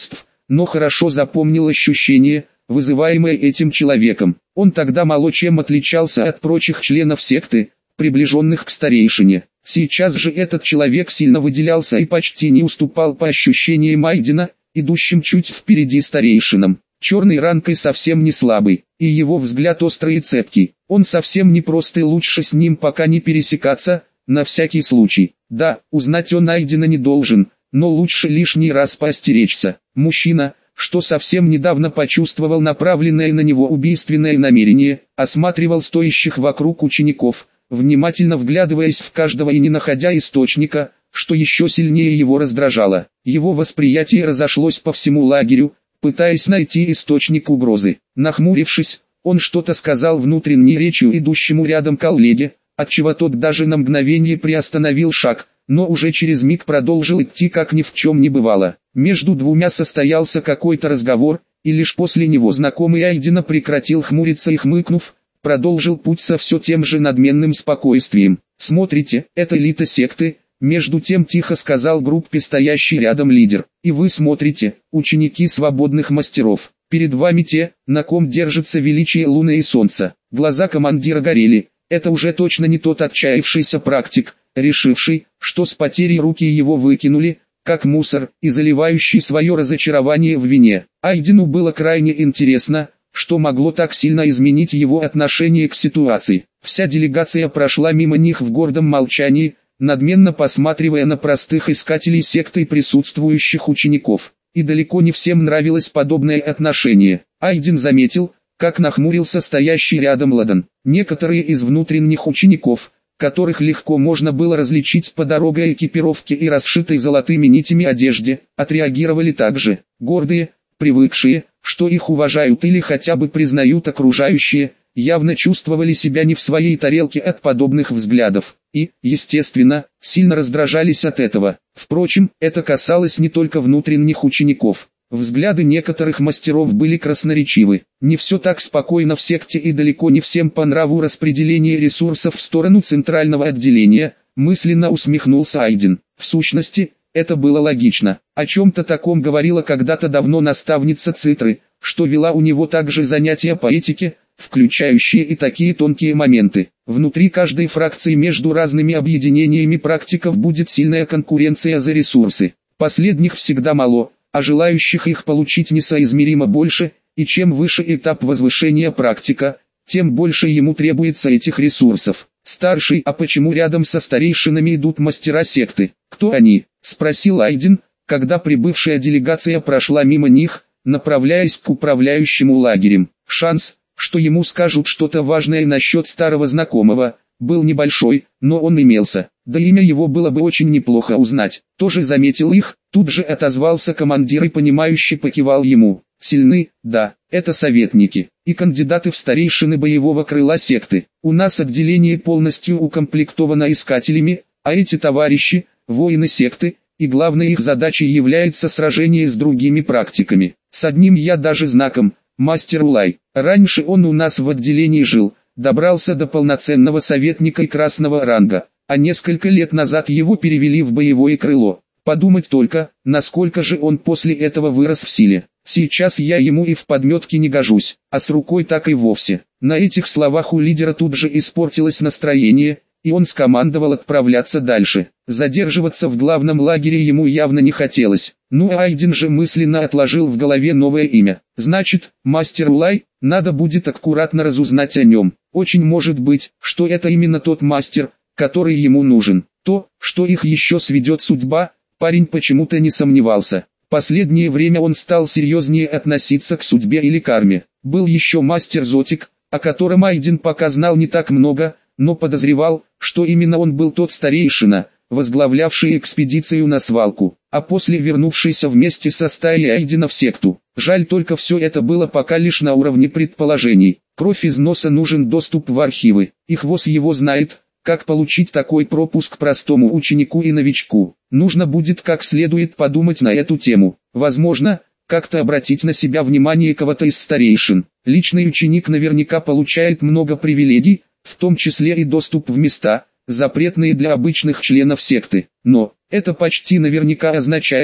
но хорошо запомнил ощущение, вызываемое этим человеком. Он тогда мало чем отличался от прочих членов секты, приближенных к старейшине. Сейчас же этот человек сильно выделялся и почти не уступал по ощущениям Айдена, идущим чуть впереди старейшинам. Черный ранкой совсем не слабый, и его взгляд острый и цепкий. Он совсем не прост и лучше с ним пока не пересекаться, на всякий случай. Да, узнать он Айдена не должен, но лучше лишний раз поостеречься. Мужчина, что совсем недавно почувствовал направленное на него убийственное намерение, осматривал стоящих вокруг учеников, внимательно вглядываясь в каждого и не находя источника, что еще сильнее его раздражало. Его восприятие разошлось по всему лагерю, пытаясь найти источник угрозы. Нахмурившись, он что-то сказал внутренней речью идущему рядом коллеге, отчего тот даже на мгновение приостановил шаг, но уже через миг продолжил идти как ни в чем не бывало. Между двумя состоялся какой-то разговор, и лишь после него знакомый Айдена прекратил хмуриться и, хмыкнув, продолжил путь со все тем же надменным спокойствием. «Смотрите, это элита секты», между тем тихо сказал группе стоящий рядом лидер. «И вы смотрите, ученики свободных мастеров. Перед вами те, на ком держится величие луны и солнца». Глаза командира горели. Это уже точно не тот отчаявшийся практик, решивший, что с потерей руки его выкинули, как мусор, и заливающий свое разочарование в вине. Айдену было крайне интересно, что могло так сильно изменить его отношение к ситуации. Вся делегация прошла мимо них в гордом молчании, надменно посматривая на простых искателей секты и присутствующих учеников. И далеко не всем нравилось подобное отношение. Айден заметил, как нахмурился стоящий рядом Ладан. Некоторые из внутренних учеников, которых легко можно было различить по дорогой экипировке и расшитой золотыми нитями одежде, отреагировали так же. Гордые, привыкшие, что их уважают или хотя бы признают окружающие, явно чувствовали себя не в своей тарелке от подобных взглядов, и, естественно, сильно раздражались от этого. Впрочем, это касалось не только внутренних учеников. Взгляды некоторых мастеров были красноречивы. Не все так спокойно в секте и далеко не всем по нраву распределение ресурсов в сторону центрального отделения, мысленно усмехнулся Айден. В сущности, это было логично. О чем-то таком говорила когда-то давно наставница Цитры, что вела у него также занятия по этике, включающие и такие тонкие моменты. Внутри каждой фракции между разными объединениями практиков будет сильная конкуренция за ресурсы. Последних всегда мало, а желающих их получить несоизмеримо больше, и чем выше этап возвышения практика, тем больше ему требуется этих ресурсов. Старший, а почему рядом со старейшинами идут мастера секты? Кто они? Спросил Айден, когда прибывшая делегация прошла мимо них, направляясь к управляющему лагерем. Шанс, что ему скажут что-то важное насчет старого знакомого, был небольшой, но он имелся. Да имя его было бы очень неплохо узнать. Тоже заметил их, тут же отозвался командир и понимающе покивал ему. Сильны, да, это советники и кандидаты в старейшины боевого крыла секты. У нас отделение полностью укомплектовано искателями, а эти товарищи – воины секты, и главной их задачей является сражение с другими практиками. С одним я даже знаком, мастер Улай. Раньше он у нас в отделении жил, добрался до полноценного советника и красного ранга, а несколько лет назад его перевели в боевое крыло. Подумать только, насколько же он после этого вырос в силе. Сейчас я ему и в подметке не гожусь, а с рукой так и вовсе. На этих словах у лидера тут же испортилось настроение, и он скомандовал отправляться дальше. Задерживаться в главном лагере ему явно не хотелось. Ну а Айден же мысленно отложил в голове новое имя. Значит, мастер Улай, надо будет аккуратно разузнать о нем. Очень может быть, что это именно тот мастер, который ему нужен. То, что их еще сведет судьба, парень почему-то не сомневался. Последнее время он стал серьезнее относиться к судьбе или карме. Был еще мастер Зотик, о котором Айден пока знал не так много, но подозревал, что именно он был тот старейшина, возглавлявший экспедицию на свалку, а после вернувшийся вместе со стаей Айдена в секту. Жаль только все это было пока лишь на уровне предположений. Кровь из носа нужен доступ в архивы, и хвост его знает, как получить такой пропуск простому ученику и новичку. Нужно будет как следует подумать на эту тему. Возможно, как-то обратить на себя внимание кого-то из старейшин. Личный ученик наверняка получает много привилегий, в том числе и доступ в места, запретные для обычных членов секты. Но, это почти наверняка означает,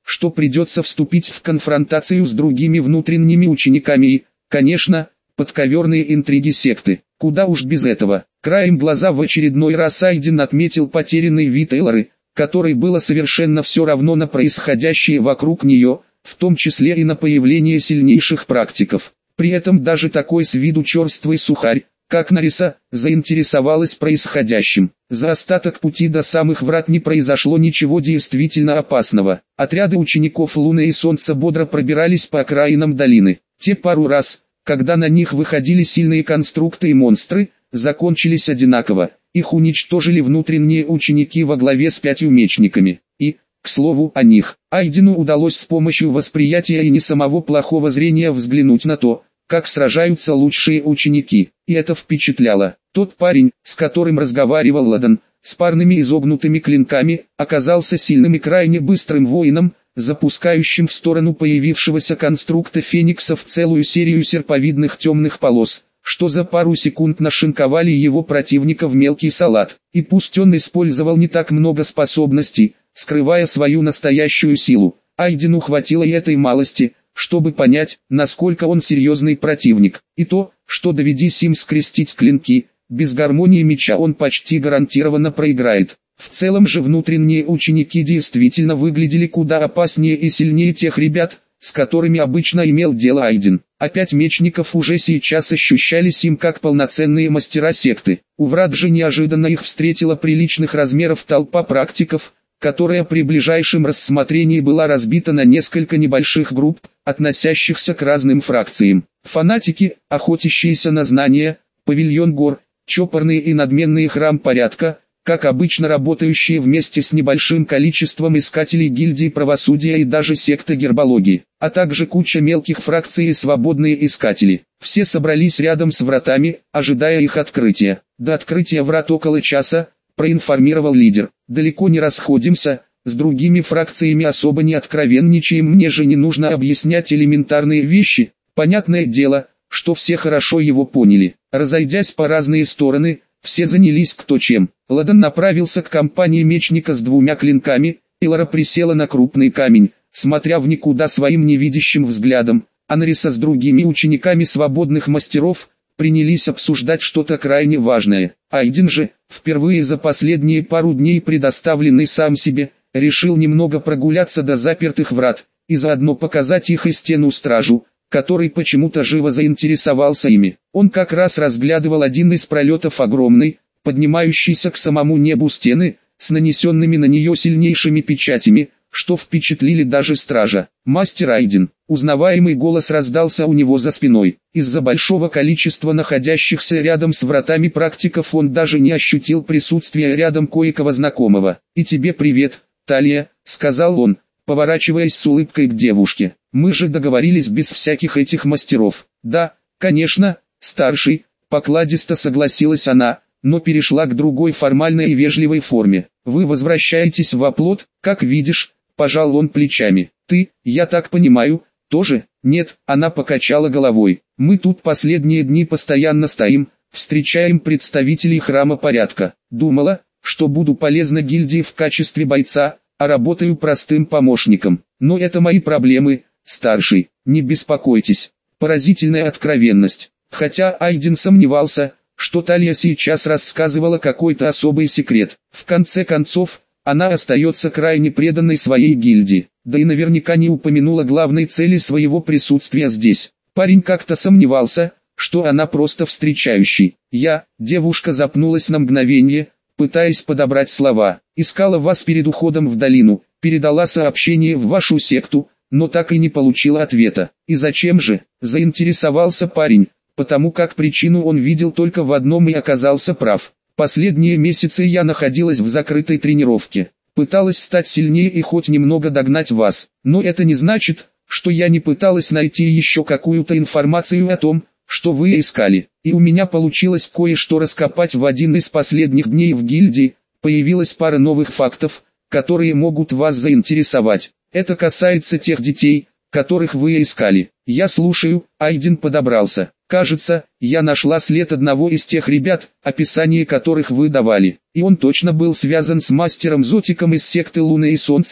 что придется вступить в конфронтацию с другими внутренними учениками и, конечно, подковерные интриги секты. Куда уж без этого. Краем глаза в очередной раз Айден отметил потерянный вид Элоры, которой было совершенно все равно на происходящее вокруг нее, в том числе и на появление сильнейших практиков. При этом даже такой с виду черствый сухарь, как Нариса, заинтересовалась происходящим. За остаток пути до самых врат не произошло ничего действительно опасного. Отряды учеников Луны и Солнца бодро пробирались по окраинам долины. Те пару раз, когда на них выходили сильные конструкты и монстры, закончились одинаково. Их уничтожили внутренние ученики во главе с пятью мечниками. И, к слову о них, Айдену удалось с помощью восприятия и не самого плохого зрения взглянуть на то, как сражаются лучшие ученики, и это впечатляло. Тот парень, с которым разговаривал Ладан, с парными изогнутыми клинками, оказался сильным и крайне быстрым воином, запускающим в сторону появившегося конструкта фениксов целую серию серповидных темных полос, что за пару секунд нашинковали его противника в мелкий салат. И пусть он использовал не так много способностей, скрывая свою настоящую силу, Айдену хватило и этой малости, чтобы понять, насколько он серьезный противник, и то, что доведись им скрестить клинки, без гармонии меча он почти гарантированно проиграет. В целом же внутренние ученики действительно выглядели куда опаснее и сильнее тех ребят, с которыми обычно имел дело Айден. А пять мечников уже сейчас ощущались им как полноценные мастера секты. У врат же неожиданно их встретила приличных размеров толпа практиков, которая при ближайшем рассмотрении была разбита на несколько небольших групп, относящихся к разным фракциям. Фанатики, охотящиеся на знания, павильон гор, чопорные и надменные храм порядка, как обычно работающие вместе с небольшим количеством искателей гильдии правосудия и даже секты гербологии, а также куча мелких фракций и свободные искатели. Все собрались рядом с вратами, ожидая их открытия. До открытия врат около часа, проинформировал лидер. Далеко не расходимся, с другими фракциями особо не откровенничаем, мне же не нужно объяснять элементарные вещи. Понятное дело, что все хорошо его поняли. Разойдясь по разные стороны, все занялись кто чем. Ладан направился к компании мечника с двумя клинками, Элора присела на крупный камень, смотря в никуда своим невидящим взглядом, а Нариса с другими учениками свободных мастеров принялись обсуждать что-то крайне важное. Айден же, впервые за последние пару дней предоставленный сам себе, решил немного прогуляться до запертых врат, и заодно показать их истину стражу, который почему-то живо заинтересовался ими. Он как раз разглядывал один из пролетов огромной, поднимающейся к самому небу стены, с нанесенными на нее сильнейшими печатями, что впечатлили даже стража. «Мастер Айден», узнаваемый голос раздался у него за спиной. Из-за большого количества находящихся рядом с вратами практиков он даже не ощутил присутствия рядом кое-кого знакомого. «И тебе привет, Талия», — сказал он, поворачиваясь с улыбкой к девушке. «Мы же договорились без всяких этих мастеров». «Да, конечно, старший», — покладисто согласилась она, но перешла к другой формальной и вежливой форме. «Вы возвращаетесь в оплот, как видишь», — пожал он плечами. «Ты, я так понимаю, тоже?» «Нет», — она покачала головой. «Мы тут последние дни постоянно стоим, встречаем представителей храма порядка. Думала, что буду полезна гильдии в качестве бойца, а работаю простым помощником. Но это мои проблемы, старший, не беспокойтесь». Поразительная откровенность. Хотя Айден сомневался, что Талия сейчас рассказывала какой-то особый секрет. В конце концов, она остается крайне преданной своей гильдии, да и наверняка не упомянула главной цели своего присутствия здесь. Парень как-то сомневался, что она просто встречающий. «Я», девушка запнулась на мгновение, пытаясь подобрать слова, «искала вас перед уходом в долину, передала сообщение в вашу секту, но так и не получила ответа». «И зачем же?» – заинтересовался парень, потому как причину он видел только в одном и оказался прав. «Последние месяцы я находилась в закрытой тренировке, пыталась стать сильнее и хоть немного догнать вас, но это не значит, что я не пыталась найти еще какую-то информацию о том, что вы искали, и у меня получилось кое-что раскопать в один из последних дней в гильдии, появилась пара новых фактов, которые могут вас заинтересовать. Это касается тех детей, которых вы искали». «Я слушаю», Айден подобрался. «Кажется, я нашла след одного из тех ребят, описание которых вы давали, и он точно был связан с мастером Зотиком из секты Луны и Солнца,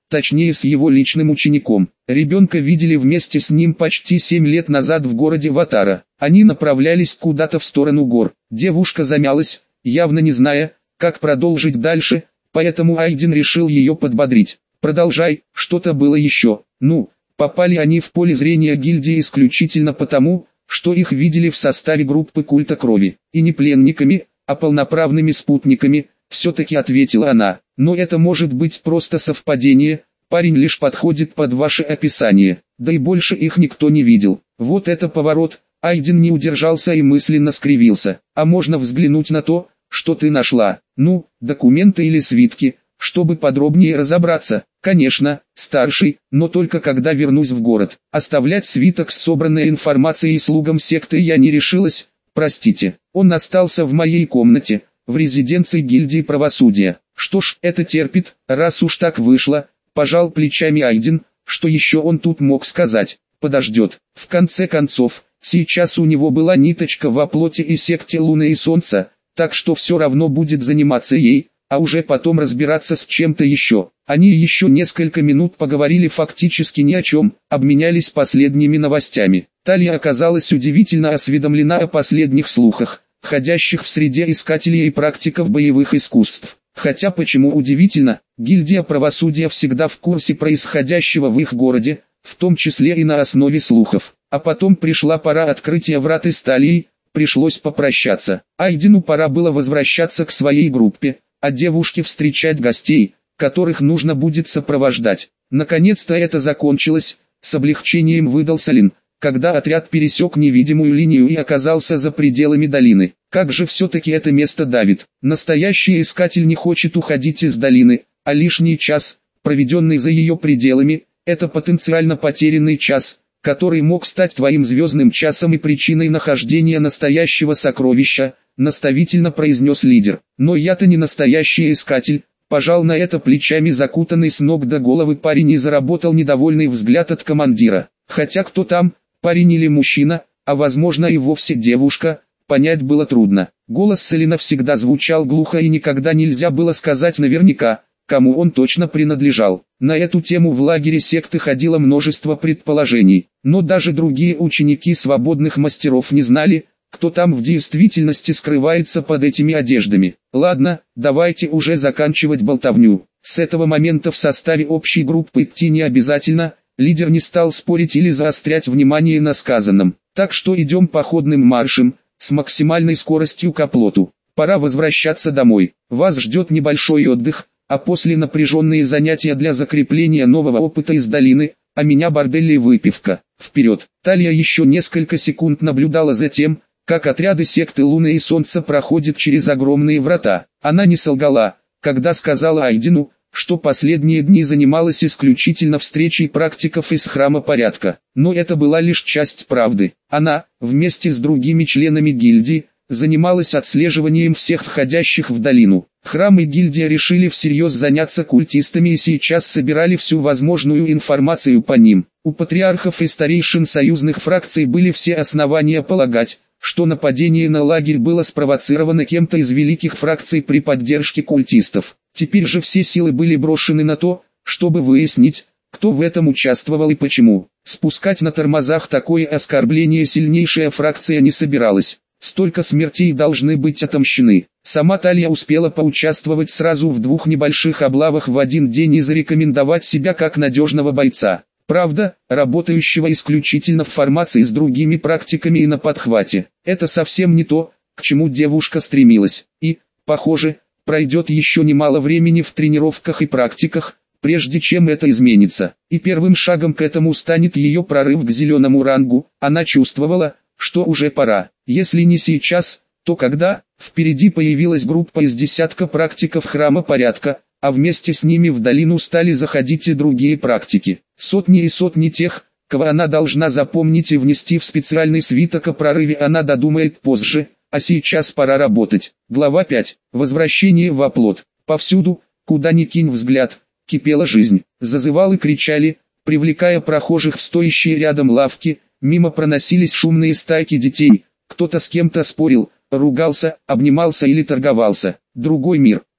точнее с его личным учеником. Ребенка видели вместе с ним почти семь лет назад в городе Ватара. Они направлялись куда-то в сторону гор. Девушка замялась, явно не зная, как продолжить дальше, поэтому Айден решил ее подбодрить. «Продолжай, что-то было еще». Ну, попали они в поле зрения гильдии исключительно потому, что их видели в составе группы культа крови. И не пленниками, а полноправными спутниками, все-таки ответила она. Но это может быть просто совпадение, парень лишь подходит под ваше описание, да и больше их никто не видел. Вот это поворот, Айден не удержался и мысленно скривился. А можно взглянуть на то, что ты нашла? Ну, документы или свитки, чтобы подробнее разобраться. Конечно, старший, но только когда вернусь в город. Оставлять свиток с собранной информацией слугам секты я не решилась, простите. Он остался в моей комнате, в резиденции гильдии правосудия. Что ж, это терпит, раз уж так вышло, пожал плечами Айден, что еще он тут мог сказать, подождет. В конце концов, сейчас у него была ниточка в оплоте и секте Луны и Солнца, так что все равно будет заниматься ей, а уже потом разбираться с чем-то еще. Они еще несколько минут поговорили фактически ни о чем, обменялись последними новостями. Талия оказалась удивительно осведомлена о последних слухах, ходящих в среде искателей и практиков боевых искусств. Хотя почему удивительно, гильдия правосудия всегда в курсе происходящего в их городе, в том числе и на основе слухов. А потом пришла пора открытия врат из Талии, пришлось попрощаться. Айдену пора было возвращаться к своей группе, а девушке встречать гостей, которых нужно будет сопровождать. Наконец-то это закончилось, с облегчением выдал Салин, когда отряд пересек невидимую линию и оказался за пределами долины. Как же все-таки это место давит. Настоящий искатель не хочет уходить из долины, а лишний час, проведенный за ее пределами, это потенциально потерянный час, который мог стать твоим звездным часом и причиной нахождения настоящего сокровища, наставительно произнес лидер. Но я-то не настоящий искатель, пожал на это плечами закутанный с ног до головы парень и заработал недовольный взгляд от командира. Хотя кто там, парень или мужчина, а возможно и вовсе девушка, понять было трудно. Голос Селина всегда звучал глухо и никогда нельзя было сказать наверняка, кому он точно принадлежал. На эту тему в лагере секты ходило множество предположений, но даже другие ученики свободных мастеров не знали, кто там в действительности скрывается под этими одеждами. Ладно, давайте уже заканчивать болтовню. С этого момента в составе общей группы идти не обязательно, лидер не стал спорить или заострять внимание на сказанном. Так что идем походным маршем, с максимальной скоростью к оплоту. Пора возвращаться домой. Вас ждет небольшой отдых, а после напряженные занятия для закрепления нового опыта из долины, а меня бордель и выпивка. Вперед! Талия еще несколько секунд наблюдала за тем, как отряды секты Луны и Солнца проходят через огромные врата. Она не солгала, когда сказала Айдену, что последние дни занималась исключительно встречей практиков из храма порядка. Но это была лишь часть правды. Она, вместе с другими членами гильдии, занималась отслеживанием всех входящих в долину. Храм и гильдия решили всерьез заняться культистами и сейчас собирали всю возможную информацию по ним. У патриархов и старейшин союзных фракций были все основания полагать, что нападение на лагерь было спровоцировано кем-то из великих фракций при поддержке культистов. Теперь же все силы были брошены на то, чтобы выяснить, кто в этом участвовал и почему. Спускать на тормозах такое оскорбление сильнейшая фракция не собиралась. Столько смертей должны быть отомщены. Сама Талия успела поучаствовать сразу в двух небольших облавах в один день и зарекомендовать себя как надежного бойца. Правда, работающего исключительно в формации с другими практиками и на подхвате. Это совсем не то, к чему девушка стремилась. И, похоже, пройдет еще немало времени в тренировках и практиках, прежде чем это изменится. И первым шагом к этому станет ее прорыв к зеленому рангу. Она чувствовала, что уже пора. Если не сейчас, то когда? Впереди появилась группа из десятка практиков храма порядка, а вместе с ними в долину стали заходить и другие практики. Сотни и сотни тех, кого она должна запомнить и внести в специальный свиток о прорыве, она додумает позже, а сейчас пора работать. Глава пять. Возвращение в оплот. Повсюду, куда ни кинь взгляд, кипела жизнь. Зазывалы кричали, привлекая прохожих в стоящие рядом лавки, мимо проносились шумные стайки детей, кто-то с кем-то спорил, ругался, обнимался или торговался. Другой мир.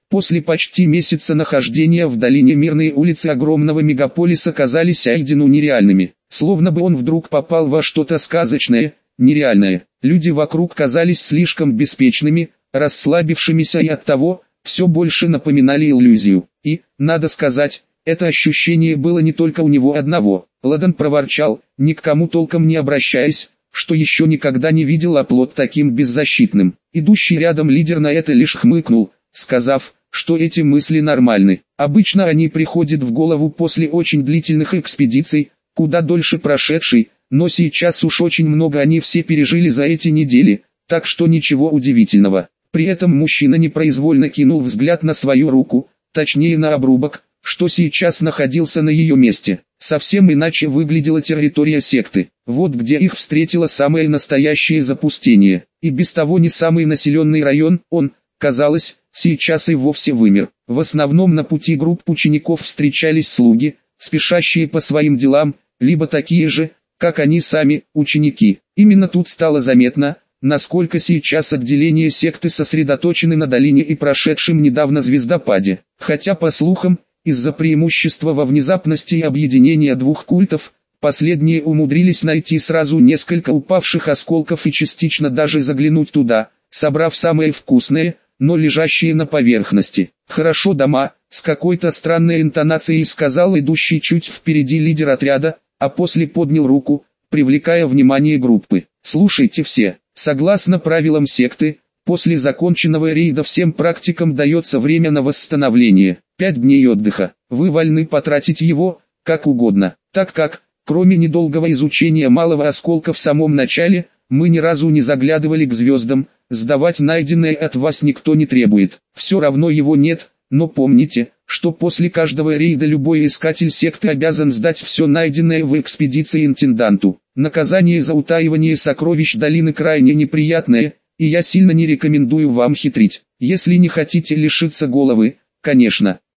После почти месяца нахождения в долине мирные улицы огромного мегаполиса казались Айдену нереальными, словно бы он вдруг попал во что-то сказочное, нереальное. Люди вокруг казались слишком беспечными, расслабившимися и оттого все больше напоминали иллюзию. И, надо сказать, это ощущение было не только у него одного. Ладан проворчал, ни к кому толком не обращаясь, что еще никогда не видел оплот таким беззащитным. Идущий рядом лидер на это лишь хмыкнул, сказав, что эти мысли нормальны. Обычно они приходят в голову после очень длительных экспедиций, куда дольше прошедшей, но сейчас уж очень много они все пережили за эти недели, так что ничего удивительного. При этом мужчина непроизвольно кинул взгляд на свою руку, точнее на обрубок, что сейчас находился на ее месте. Совсем иначе выглядела территория секты. Вот где их встретило самое настоящее запустение. И без того не самый населенный район, он, казалось, сейчас и вовсе вымер. В основном на пути групп учеников встречались слуги, спешащие по своим делам, либо такие же, как они сами, ученики. Именно тут стало заметно, насколько сейчас отделения секты сосредоточены на долине и прошедшем недавно звездопаде. Хотя по слухам, из-за преимущества во внезапности и объединения двух культов, последние умудрились найти сразу несколько упавших осколков и частично даже заглянуть туда, собрав самые вкусные, но лежащие на поверхности. «Хорошо, дома», с какой-то странной интонацией сказал идущий чуть впереди лидер отряда, а после поднял руку, привлекая внимание группы. «Слушайте все, согласно правилам секты, после законченного рейда всем практикам дается время на восстановление, пять дней отдыха. Вы вольны потратить его, как угодно, так как, кроме недолгого изучения малого осколка в самом начале, мы ни разу не заглядывали к звездам, сдавать найденное от вас никто не требует. Все равно его нет, но помните, что после каждого рейда любой искатель секты обязан сдать все найденное в экспедиции интенданту. Наказание за утаивание сокровищ долины крайне неприятное, и я сильно не рекомендую вам хитрить. Если не хотите лишиться головы, конечно.